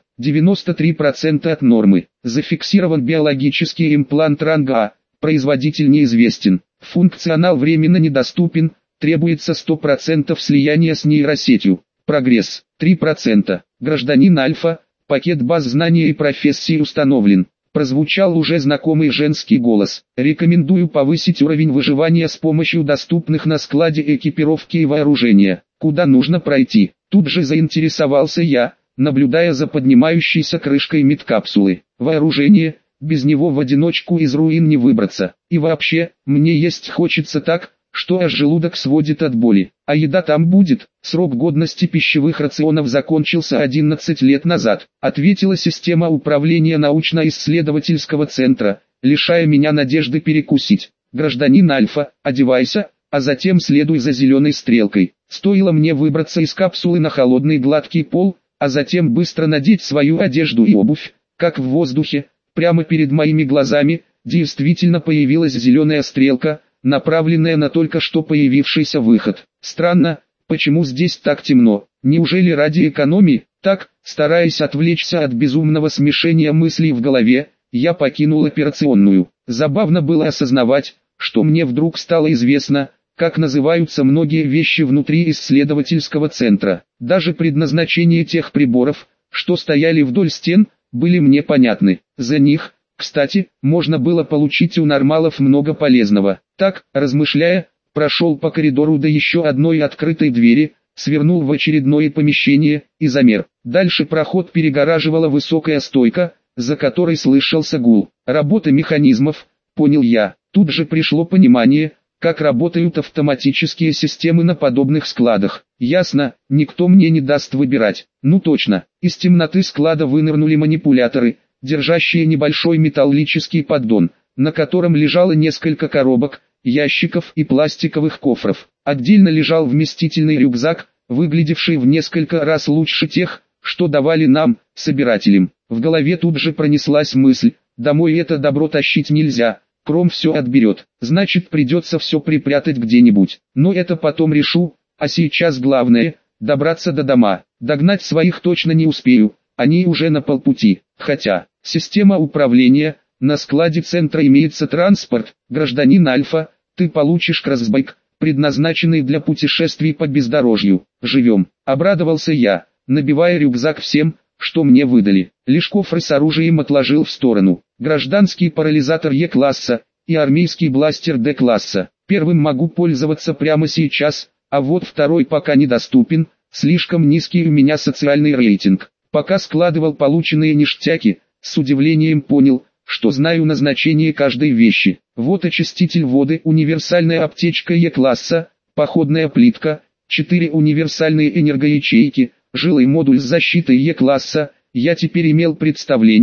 93% от нормы, зафиксирован биологический имплант ранга А, производитель неизвестен, функционал временно недоступен, требуется 100% слияния с нейросетью, прогресс, 3%, гражданин Альфа, пакет баз знаний и профессий установлен. Прозвучал уже знакомый женский голос. Рекомендую повысить уровень выживания с помощью доступных на складе экипировки и вооружения. Куда нужно пройти? Тут же заинтересовался я, наблюдая за поднимающейся крышкой медкапсулы. Вооружение, без него в одиночку из руин не выбраться. И вообще, мне есть хочется так, что аж желудок сводит от боли. А еда там будет. Срок годности пищевых рационов закончился 11 лет назад, ответила система управления научно-исследовательского центра, лишая меня надежды перекусить. Гражданин Альфа, одевайся, а затем следуй за зеленой стрелкой. Стоило мне выбраться из капсулы на холодный гладкий пол, а затем быстро надеть свою одежду и обувь, как в воздухе, прямо перед моими глазами, действительно появилась зеленая стрелка, направленная на только что появившийся выход. Странно, почему здесь так темно? Неужели ради экономии? Так, стараясь отвлечься от безумного смешения мыслей в голове, я покинул операционную. Забавно было осознавать, что мне вдруг стало известно, как называются многие вещи внутри исследовательского центра. Даже предназначение тех приборов, что стояли вдоль стен, были мне понятны. За них, кстати, можно было получить у нормалов много полезного. Так, размышляя, прошел по коридору до еще одной открытой двери, свернул в очередное помещение и замер. Дальше проход перегораживала высокая стойка, за которой слышался гул. Работа механизмов, понял я. Тут же пришло понимание, как работают автоматические системы на подобных складах. Ясно, никто мне не даст выбирать. Ну точно, из темноты склада вынырнули манипуляторы, держащие небольшой металлический поддон, на котором лежало несколько коробок, ящиков и пластиковых кофров. Отдельно лежал вместительный рюкзак, выглядевший в несколько раз лучше тех, что давали нам, собирателям. В голове тут же пронеслась мысль: домой это добро тащить нельзя, Кром все отберет, значит придется все припрятать где-нибудь. Но это потом решу, а сейчас главное — добраться до дома. Догнать своих точно не успею, они уже на полпути. Хотя, система управления, на складе центра имеется транспорт, гражданин Альфа, ты получишь кроссбайк, предназначенный для путешествий по бездорожью. Живем, обрадовался я, набивая рюкзак всем, что мне выдали. Лишь кофры с оружием отложил в сторону. Гражданский парализатор Е-класса и армейский бластер Д-класса. Первым могу пользоваться прямо сейчас, а вот второй пока недоступен, слишком низкий у меня социальный рейтинг. Пока складывал полученные ништяки, с удивлением понял, что знаю назначение каждой вещи. Вот очиститель воды, универсальная аптечка Е-класса, походная плитка, 4 универсальные энергоячейки, жилый модуль с защитой Е-класса. Я теперь имел представление,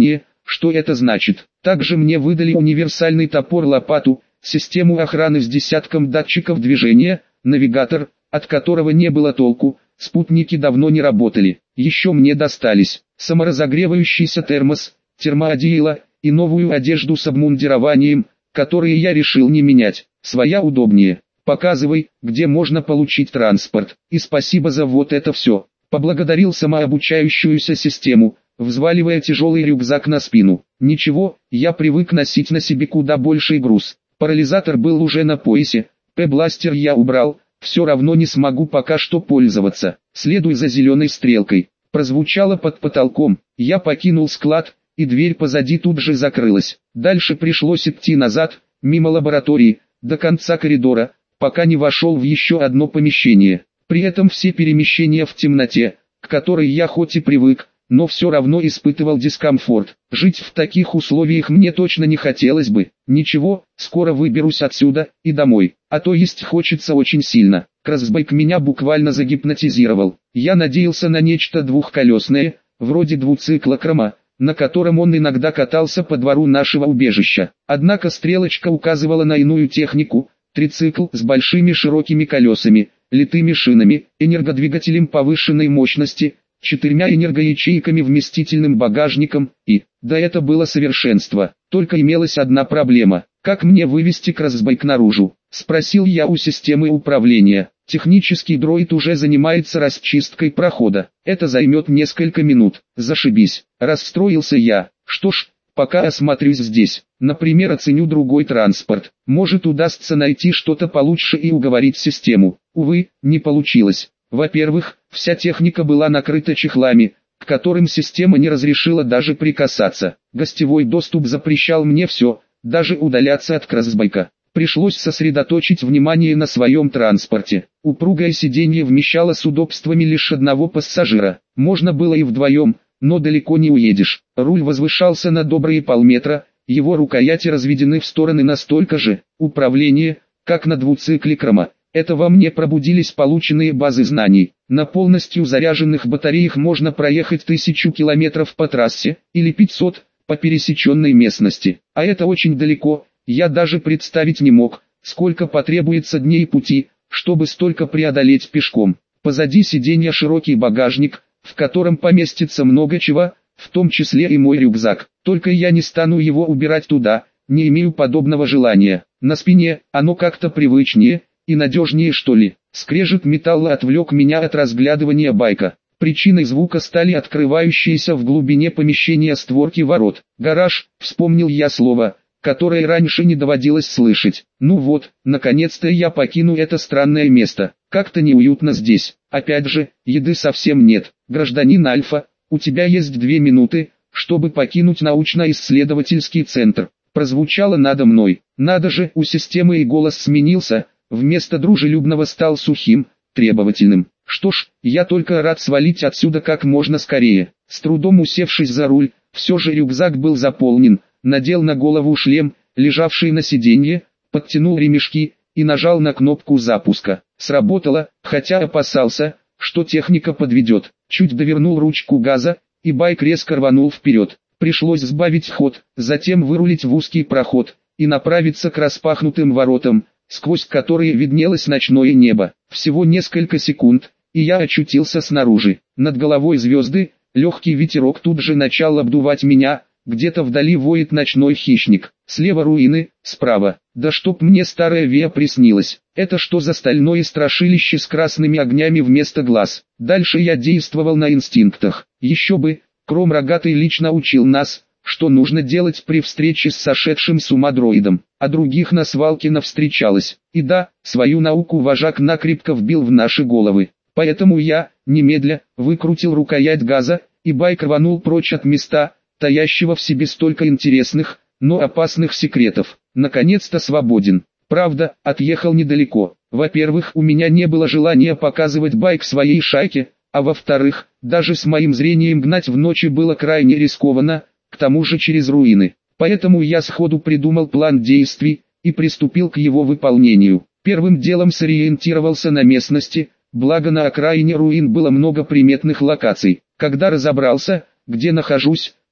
что это значит. Также мне выдали универсальный топор-лопату, систему охраны с десятком датчиков движения, навигатор, от которого не было толку, спутники давно не работали. Еще мне достались саморазогревающийся термос, термоодеяло и новую одежду с обмундированием, которые я решил не менять. Своя удобнее. Показывай, где можно получить транспорт. И спасибо за вот это все. Поблагодарил самообучающуюся систему, взваливая тяжелый рюкзак на спину. Ничего, я привык носить на себе куда больший груз. Парализатор был уже на поясе, П-бластер я убрал, все равно не смогу пока что пользоваться. Следуй за зеленой стрелкой. Прозвучало под потолком. Я покинул склад, и дверь позади тут же закрылась. Дальше пришлось идти назад, мимо лаборатории, до конца коридора, пока не вошел в еще одно помещение. При этом все перемещения в темноте, к которой я хоть и привык, но все равно испытывал дискомфорт. Жить в таких условиях мне точно не хотелось бы. Ничего, скоро выберусь отсюда и домой, а то есть хочется очень сильно. Красбайк меня буквально загипнотизировал. Я надеялся на нечто двухколесное, вроде двуцикла Крома, на котором он иногда катался по двору нашего убежища. Однако стрелочка указывала на иную технику, трицикл с большими широкими колесами, литыми шинами, энергодвигателем повышенной мощности, 4 энергоячейками, вместительным багажником и, да, это было совершенство. Только имелась одна проблема: как мне вывести Красбайк наружу? Спросил я у системы управления. Технический дроид уже занимается расчисткой прохода. Это займет несколько минут. Зашибись. Расстроился я. Что ж, пока осмотрюсь здесь. Например, оценю другой транспорт. Может, удастся найти что-то получше и уговорить систему. Увы, не получилось. Во-первых, вся техника была накрыта чехлами, к которым система не разрешила даже прикасаться. Гостевой доступ запрещал мне все, даже удаляться от Красбайка. Пришлось сосредоточить внимание на своем транспорте. Упругое сиденье вмещало с удобствами лишь одного пассажира. Можно было и вдвоем, но далеко не уедешь. Руль возвышался на добрые полметра, его рукояти разведены в стороны настолько же. Управление, как на двуцикле Крома. Это во мне пробудились полученные базы знаний. На полностью заряженных батареях можно проехать 1000 километров по трассе, или 500, по пересеченной местности. А это очень далеко, я даже представить не мог, сколько потребуется дней пути, чтобы столько преодолеть пешком. Позади сиденья широкий багажник, в котором поместится много чего, в том числе и мой рюкзак. Только я не стану его убирать туда, не имею подобного желания. На спине оно как-то привычнее и надежнее, что ли. Скрежет металла отвлек меня от разглядывания байка. Причиной звука стали открывающиеся в глубине помещения створки ворот. Гараж, вспомнил я слово, которое раньше не доводилось слышать. Ну вот, наконец-то я покину это странное место. Как-то неуютно здесь. Опять же, еды совсем нет. Гражданин Альфа, у тебя есть 2 минуты, чтобы покинуть научно-исследовательский центр. Прозвучало надо мной. Надо же, у системы и голос сменился. Вместо дружелюбного стал сухим, требовательным. Что ж, я только рад свалить отсюда как можно скорее. С трудом усевшись за руль, все же рюкзак был заполнен, надел на голову шлем, лежавший на сиденье, подтянул ремешки и нажал на кнопку запуска. Сработало, хотя опасался, что техника подведет. Чуть довернул ручку газа, и байк резко рванул вперед. Пришлось сбавить ход, затем вырулить в узкий проход и направиться к распахнутым воротам, сквозь которые виднелось ночное небо. Всего несколько секунд, и я очутился снаружи. Над головой звезды, легкий ветерок тут же начал обдувать меня, где-то вдали воет ночной хищник. Слева руины, справа. Да чтоб мне старая Виа приснилась. Это что за стальное страшилище с красными огнями вместо глаз? Дальше я действовал на инстинктах. Еще бы, Кром Рогатый лично учил нас, что нужно делать при встрече с сошедшим с ума дроидом, а других на свалке навстречалось. И да, свою науку вожак накрепко вбил в наши головы. Поэтому я, немедля, выкрутил рукоять газа, и байк рванул прочь от места, таящего в себе столько интересных, но опасных секретов. Наконец-то свободен. Правда, отъехал недалеко. Во-первых, у меня не было желания показывать байк своей шайке, а во-вторых, даже с моим зрением гнать в ночи было крайне рискованно, к тому же через руины. Поэтому я сходу придумал план действий и приступил к его выполнению. Первым делом сориентировался на местности, благо на окраине руин было много приметных локаций. Когда разобрался, где нахожусь,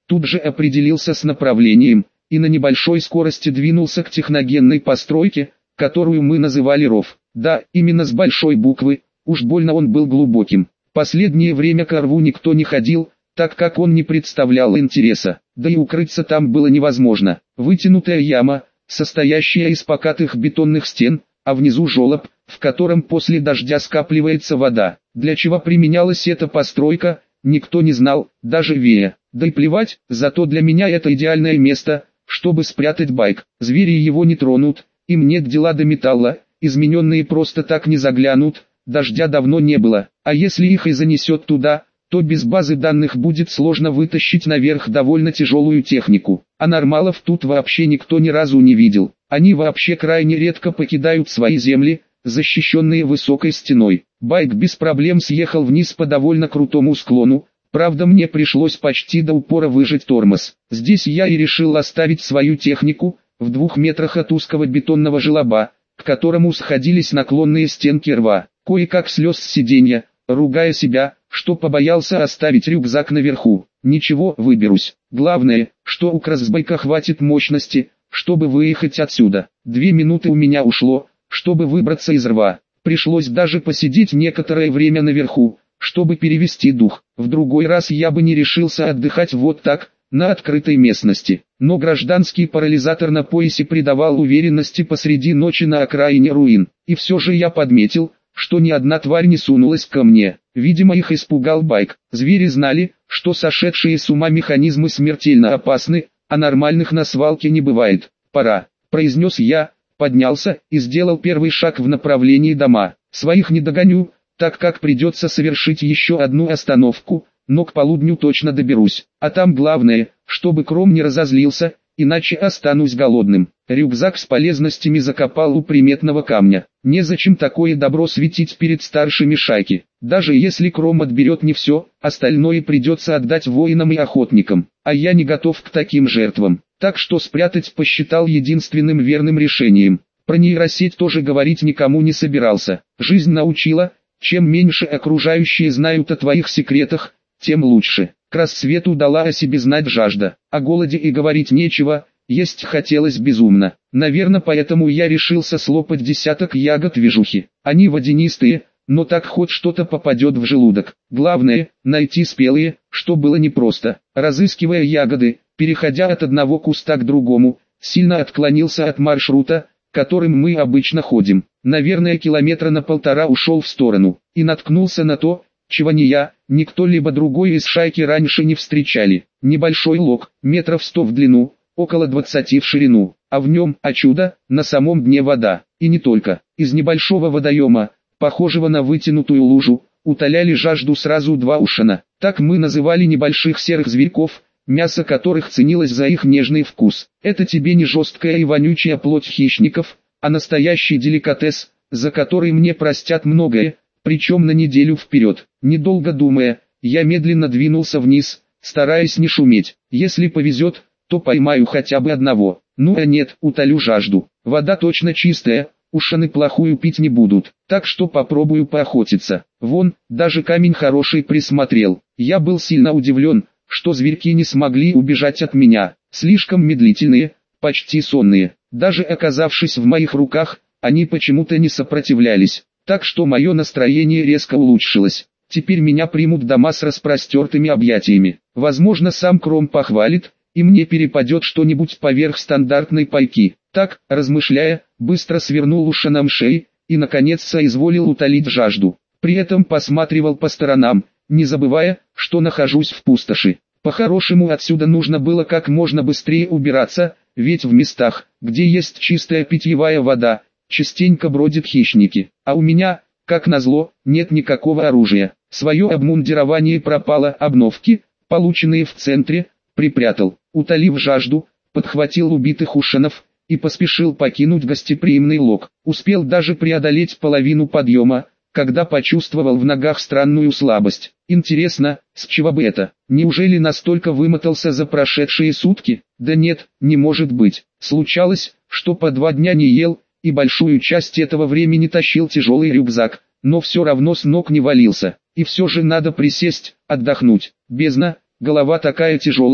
тут же определился с направлением, и на небольшой скорости двинулся к техногенной постройке, которую мы называли ров. Да, именно с большой буквы, уж больно он был глубоким. Последнее время к рву никто не ходил, так как он не представлял интереса, да и укрыться там было невозможно. Вытянутая яма, состоящая из покатых бетонных стен, а внизу желоб, в котором после дождя скапливается вода. Для чего применялась эта постройка, никто не знал, даже Вея. Да и плевать, зато для меня это идеальное место, чтобы спрятать байк. Звери его не тронут, им нет дела до металла, измененные просто так не заглянут, дождя давно не было, а если их и занесет туда, то без базы данных будет сложно вытащить наверх довольно тяжелую технику. А нормалов тут вообще никто ни разу не видел. Они вообще крайне редко покидают свои земли, защищенные высокой стеной. Байк без проблем съехал вниз по довольно крутому склону, правда мне пришлось почти до упора выжать тормоз. Здесь я и решил оставить свою технику, в 2 метрах от узкого бетонного желоба, к которому сходились наклонные стенки рва. Кое-как слез с сиденья, ругая себя, что побоялся оставить рюкзак наверху. Ничего, выберусь. Главное, что у кроссбайка хватит мощности, чтобы выехать отсюда. 2 минуты у меня ушло, чтобы выбраться из рва. Пришлось даже посидеть некоторое время наверху, чтобы перевести дух. В другой раз я бы не решился отдыхать вот так, на открытой местности. Но гражданский парализатор на поясе придавал уверенности посреди ночи на окраине руин. И все же я подметил, что ни одна тварь не сунулась ко мне. Видимо, их испугал байк. Звери знали, что сошедшие с ума механизмы смертельно опасны, а нормальных на свалке не бывает. «Пора», — произнес я, поднялся и сделал первый шаг в направлении дома. Своих не догоню, так как придется совершить еще одну остановку, но к полудню точно доберусь. А там главное, чтобы Кром не разозлился, иначе останусь голодным. Рюкзак с полезностями закопал у приметного камня. Незачем такое добро светить перед старшими шайки. Даже если Кром отберет не все, остальное придется отдать воинам и охотникам. А я не готов к таким жертвам. Так что спрятать посчитал единственным верным решением. Про нейросеть тоже говорить никому не собирался. Жизнь научила, чем меньше окружающие знают о твоих секретах, тем лучше. К рассвету дала о себе знать жажда. О голоде и говорить нечего, есть хотелось безумно. Наверное, поэтому я решился слопать десяток ягод вижухи. Они водянистые, но так хоть что-то попадет в желудок. Главное, найти спелые, что было непросто. Разыскивая ягоды, переходя от одного куста к другому, сильно отклонился от маршрута, которым мы обычно ходим. Наверное, километра на 1,5 ушел в сторону, и наткнулся на то, чего ни я, ни кто-либо другой из шайки раньше не встречали. Небольшой лог, метров 100 в длину, около 20 в ширину, а в нем, о чудо, на самом дне вода. И не только. Из небольшого водоема, похожего на вытянутую лужу, утоляли жажду сразу 2 ушана. Так мы называли небольших серых зверьков, мясо которых ценилось за их нежный вкус. Это тебе не жесткая и вонючая плоть хищников, а настоящий деликатес, за который мне простят многое, причем на неделю вперед. Недолго думая, я медленно двинулся вниз, стараясь не шуметь. Если повезет, то поймаю хотя бы одного. Ну а нет, утолю жажду. Вода точно чистая, ушаны плохую пить не будут, так что попробую поохотиться. Вон, даже камень хороший присмотрел. Я был сильно удивлен, что зверьки не смогли убежать от меня. Слишком медлительные, почти сонные. Даже оказавшись в моих руках, они почему-то не сопротивлялись. Так что мое настроение резко улучшилось. Теперь меня примут дома с распростертыми объятиями. Возможно, сам Кром похвалит, и мне перепадет что-нибудь поверх стандартной пайки. Так, размышляя, быстро свернул ушанам шеи, и наконец соизволил утолить жажду. При этом посматривал по сторонам, не забывая, что нахожусь в пустоши. По-хорошему отсюда нужно было как можно быстрее убираться, ведь в местах, где есть чистая питьевая вода, частенько бродят хищники, а у меня, как назло, нет никакого оружия. Свое обмундирование пропало, обновки, полученные в центре, припрятал. Утолив жажду, подхватил убитых ушанов и поспешил покинуть гостеприимный лог. Успел даже преодолеть половину подъема, когда почувствовал в ногах странную слабость. Интересно, с чего бы это? Неужели настолько вымотался за прошедшие сутки? Да нет, не может быть. Случалось, что по 2 дня не ел, и большую часть этого времени тащил тяжелый рюкзак, но все равно с ног не валился. И все же надо присесть, отдохнуть. Бездна, голова такая тяжелая,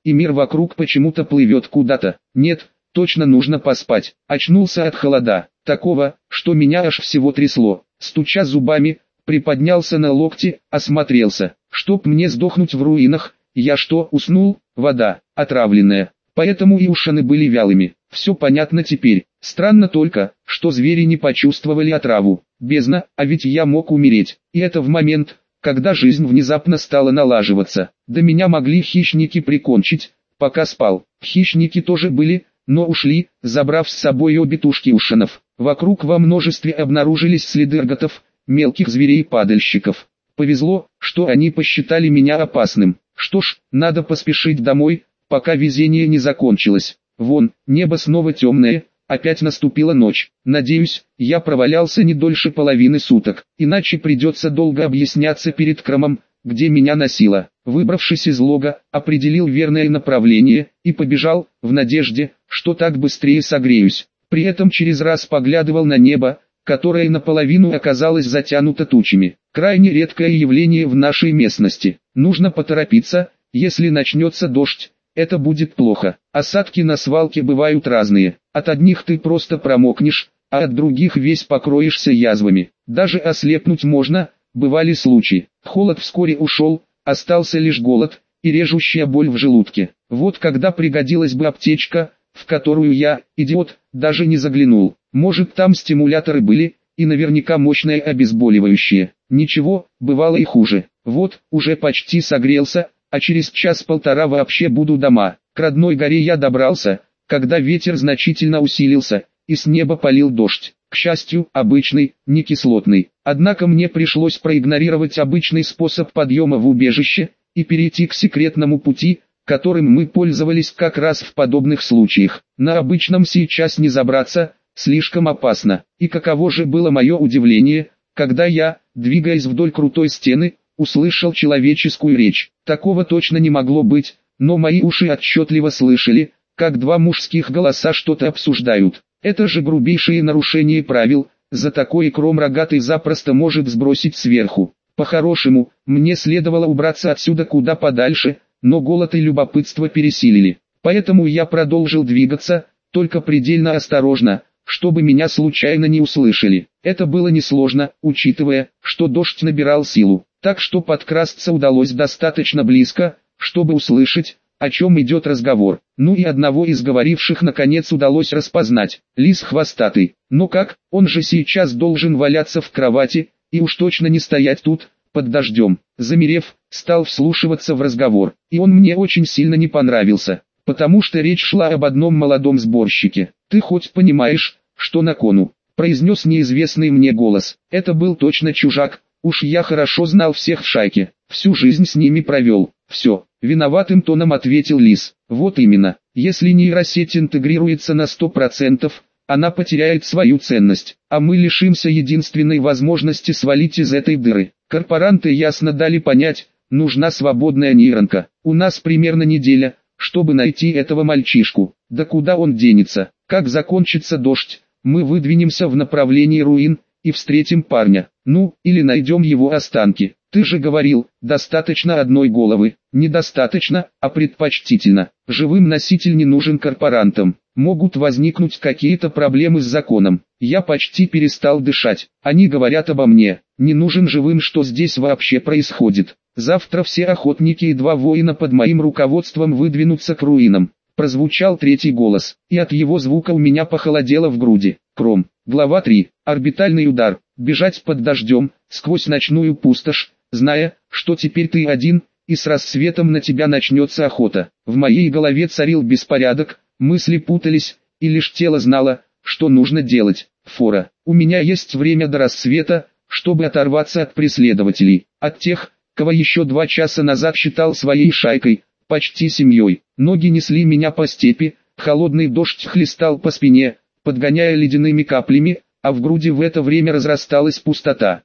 и мир вокруг почему-то плывет куда-то. Нет, точно нужно поспать. Очнулся от холода, такого, что меня аж всего трясло. Стуча зубами, приподнялся на локти, осмотрелся. Чтоб мне сдохнуть в руинах, я что, уснул? Вода, отравленная. Поэтому и ушаны были вялыми. Все понятно теперь. Странно только, что звери не почувствовали отраву. Бездна, а ведь я мог умереть. И это в момент, когда жизнь внезапно стала налаживаться. Да меня могли хищники прикончить, пока спал. Хищники тоже были, но ушли, забрав с собой обе тушки ушанов. Вокруг во множестве обнаружились следы рготов, мелких зверей-падальщиков. Повезло, что они посчитали меня опасным. Что ж, надо поспешить домой, пока везение не закончилось. Вон, небо снова темное, опять наступила ночь. Надеюсь, я провалялся не дольше половины суток, иначе придется долго объясняться перед Кромом, где меня носило. Выбравшись из лога, определил верное направление и побежал, в надежде, что так быстрее согреюсь. При этом через раз поглядывал на небо, которое наполовину оказалось затянуто тучами. Крайне редкое явление в нашей местности. Нужно поторопиться, если начнется дождь. Это будет плохо. Осадки на свалке бывают разные. От одних ты просто промокнешь, а от других весь покроешься язвами. Даже ослепнуть можно, бывали случаи. Холод вскоре ушел, остался лишь голод и режущая боль в желудке. Вот когда пригодилась бы аптечка, в которую я, идиот, даже не заглянул. Может, там стимуляторы были, и наверняка мощное обезболивающее. Ничего, бывало и хуже. Вот, уже почти согрелся, а через час-полтора вообще буду дома. К родной горе я добрался, когда ветер значительно усилился, и с неба полил дождь. К счастью, обычный, не кислотный. Однако мне пришлось проигнорировать обычный способ подъема в убежище, и перейти к секретному пути, которым мы пользовались как раз в подобных случаях. На обычном сейчас не забраться, слишком опасно. И каково же было мое удивление, когда я, двигаясь вдоль крутой стены, услышал человеческую речь. Такого точно не могло быть, но мои уши отчетливо слышали, как два мужских голоса что-то обсуждают. Это же грубейшее нарушение правил, за такой Кром рогатый запросто может сбросить сверху. По-хорошему, мне следовало убраться отсюда куда подальше, но голод и любопытство пересилили. Поэтому я продолжил двигаться, только предельно осторожно, чтобы меня случайно не услышали. Это было несложно, учитывая, что дождь набирал силу. Так что подкрасться удалось достаточно близко, чтобы услышать, о чем идет разговор. Ну и одного из говоривших наконец удалось распознать. Лис хвостатый. Но как, он же сейчас должен валяться в кровати, и уж точно не стоять тут, под дождем. Замерев, стал вслушиваться в разговор. И он мне очень сильно не понравился, потому что речь шла об одном молодом сборщике. «Ты хоть понимаешь, что на кону?» — произнес неизвестный мне голос. Это был точно чужак. Уж я хорошо знал всех в шайке, всю жизнь с ними провел. «Все», — виноватым тоном ответил Лис. «Вот именно, если нейросеть интегрируется на 100%, она потеряет свою ценность, а мы лишимся единственной возможности свалить из этой дыры. Корпоранты ясно дали понять, нужна свободная нейронка. У нас примерно неделя, чтобы найти этого мальчишку. Да куда он денется? Как закончится дождь, мы выдвинемся в направлении руин и встретим парня. Ну, или найдем его останки. Ты же говорил, достаточно одной головы. Недостаточно, а предпочтительно. Живым носитель не нужен корпорантам. Могут возникнуть какие-то проблемы с законом. Я почти перестал дышать. Они говорят обо мне. Не нужен живым, что здесь вообще происходит. Завтра все охотники и два воина под моим руководством выдвинутся к руинам. Прозвучал третий голос, и от его звука у меня похолодело в груди. Кром. Глава 3. Орбитальный удар. Бежать под дождем, сквозь ночную пустошь, зная, что теперь ты один, и с рассветом на тебя начнется охота. В моей голове царил беспорядок, мысли путались, и лишь тело знало, что нужно делать. Фора. У меня есть время до рассвета, чтобы оторваться от преследователей, от тех, кого еще 2 часа назад считал своей шайкой, почти семьей. Ноги несли меня по степи, холодный дождь хлестал по спине, подгоняя ледяными каплями, а в груди в это время разрасталась пустота.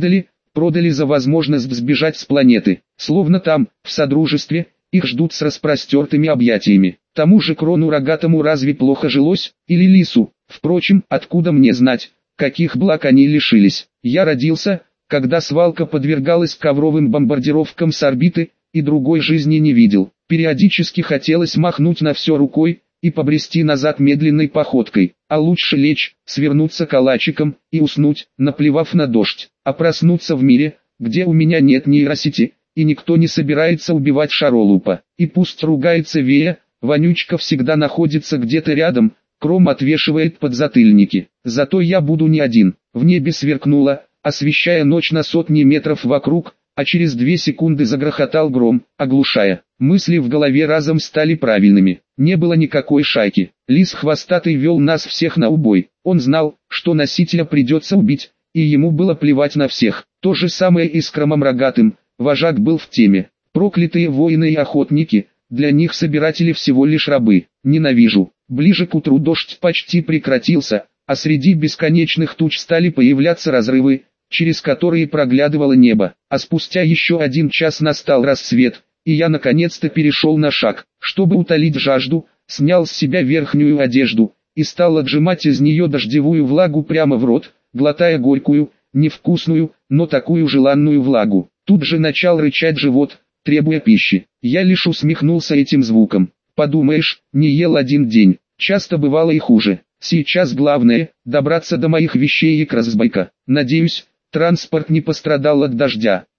Продали за возможность сбежать с планеты, словно там, в Содружестве, их ждут с распростертыми объятиями. Тому же Крону рогатому разве плохо жилось, или Лису? Впрочем, откуда мне знать, каких благ они лишились? Я родился, когда свалка подвергалась ковровым бомбардировкам с орбиты, и другой жизни не видел. Периодически хотелось махнуть на все рукой и побрести назад медленной походкой, а лучше лечь, свернуться калачиком и уснуть, наплевав на дождь, а проснуться в мире, где у меня нет нейросети, и никто не собирается убивать шаролупа. И пусть ругается Вея, вонючка всегда находится где-то рядом, Кром отвешивает подзатыльники. Зато я буду не один. В небе сверкнуло, освещая ночь на сотни метров вокруг, а через 2 секунды загрохотал гром, оглушая. Мысли в голове разом стали правильными. Не было никакой шайки. Лис хвостатый вел нас всех на убой. Он знал, что носителя придется убить, и ему было плевать на всех. То же самое и с Кромом Рогатым. Вожак был в теме. Проклятые воины и охотники, для них собиратели всего лишь рабы. Ненавижу. Ближе к утру дождь почти прекратился, а среди бесконечных туч стали появляться разрывы, через которые проглядывало небо. А спустя еще 1 час настал рассвет, и я наконец-то перешел на шаг. Чтобы утолить жажду, снял с себя верхнюю одежду и стал отжимать из нее дождевую влагу прямо в рот, глотая горькую, невкусную, но такую желанную влагу. Тут же начал рычать живот, требуя пищи. Я лишь усмехнулся этим звуком. Подумаешь, не ел 1 день, часто бывало и хуже. Сейчас главное – добраться до моих вещей и Красбайка. Надеюсь, транспорт не пострадал от дождя.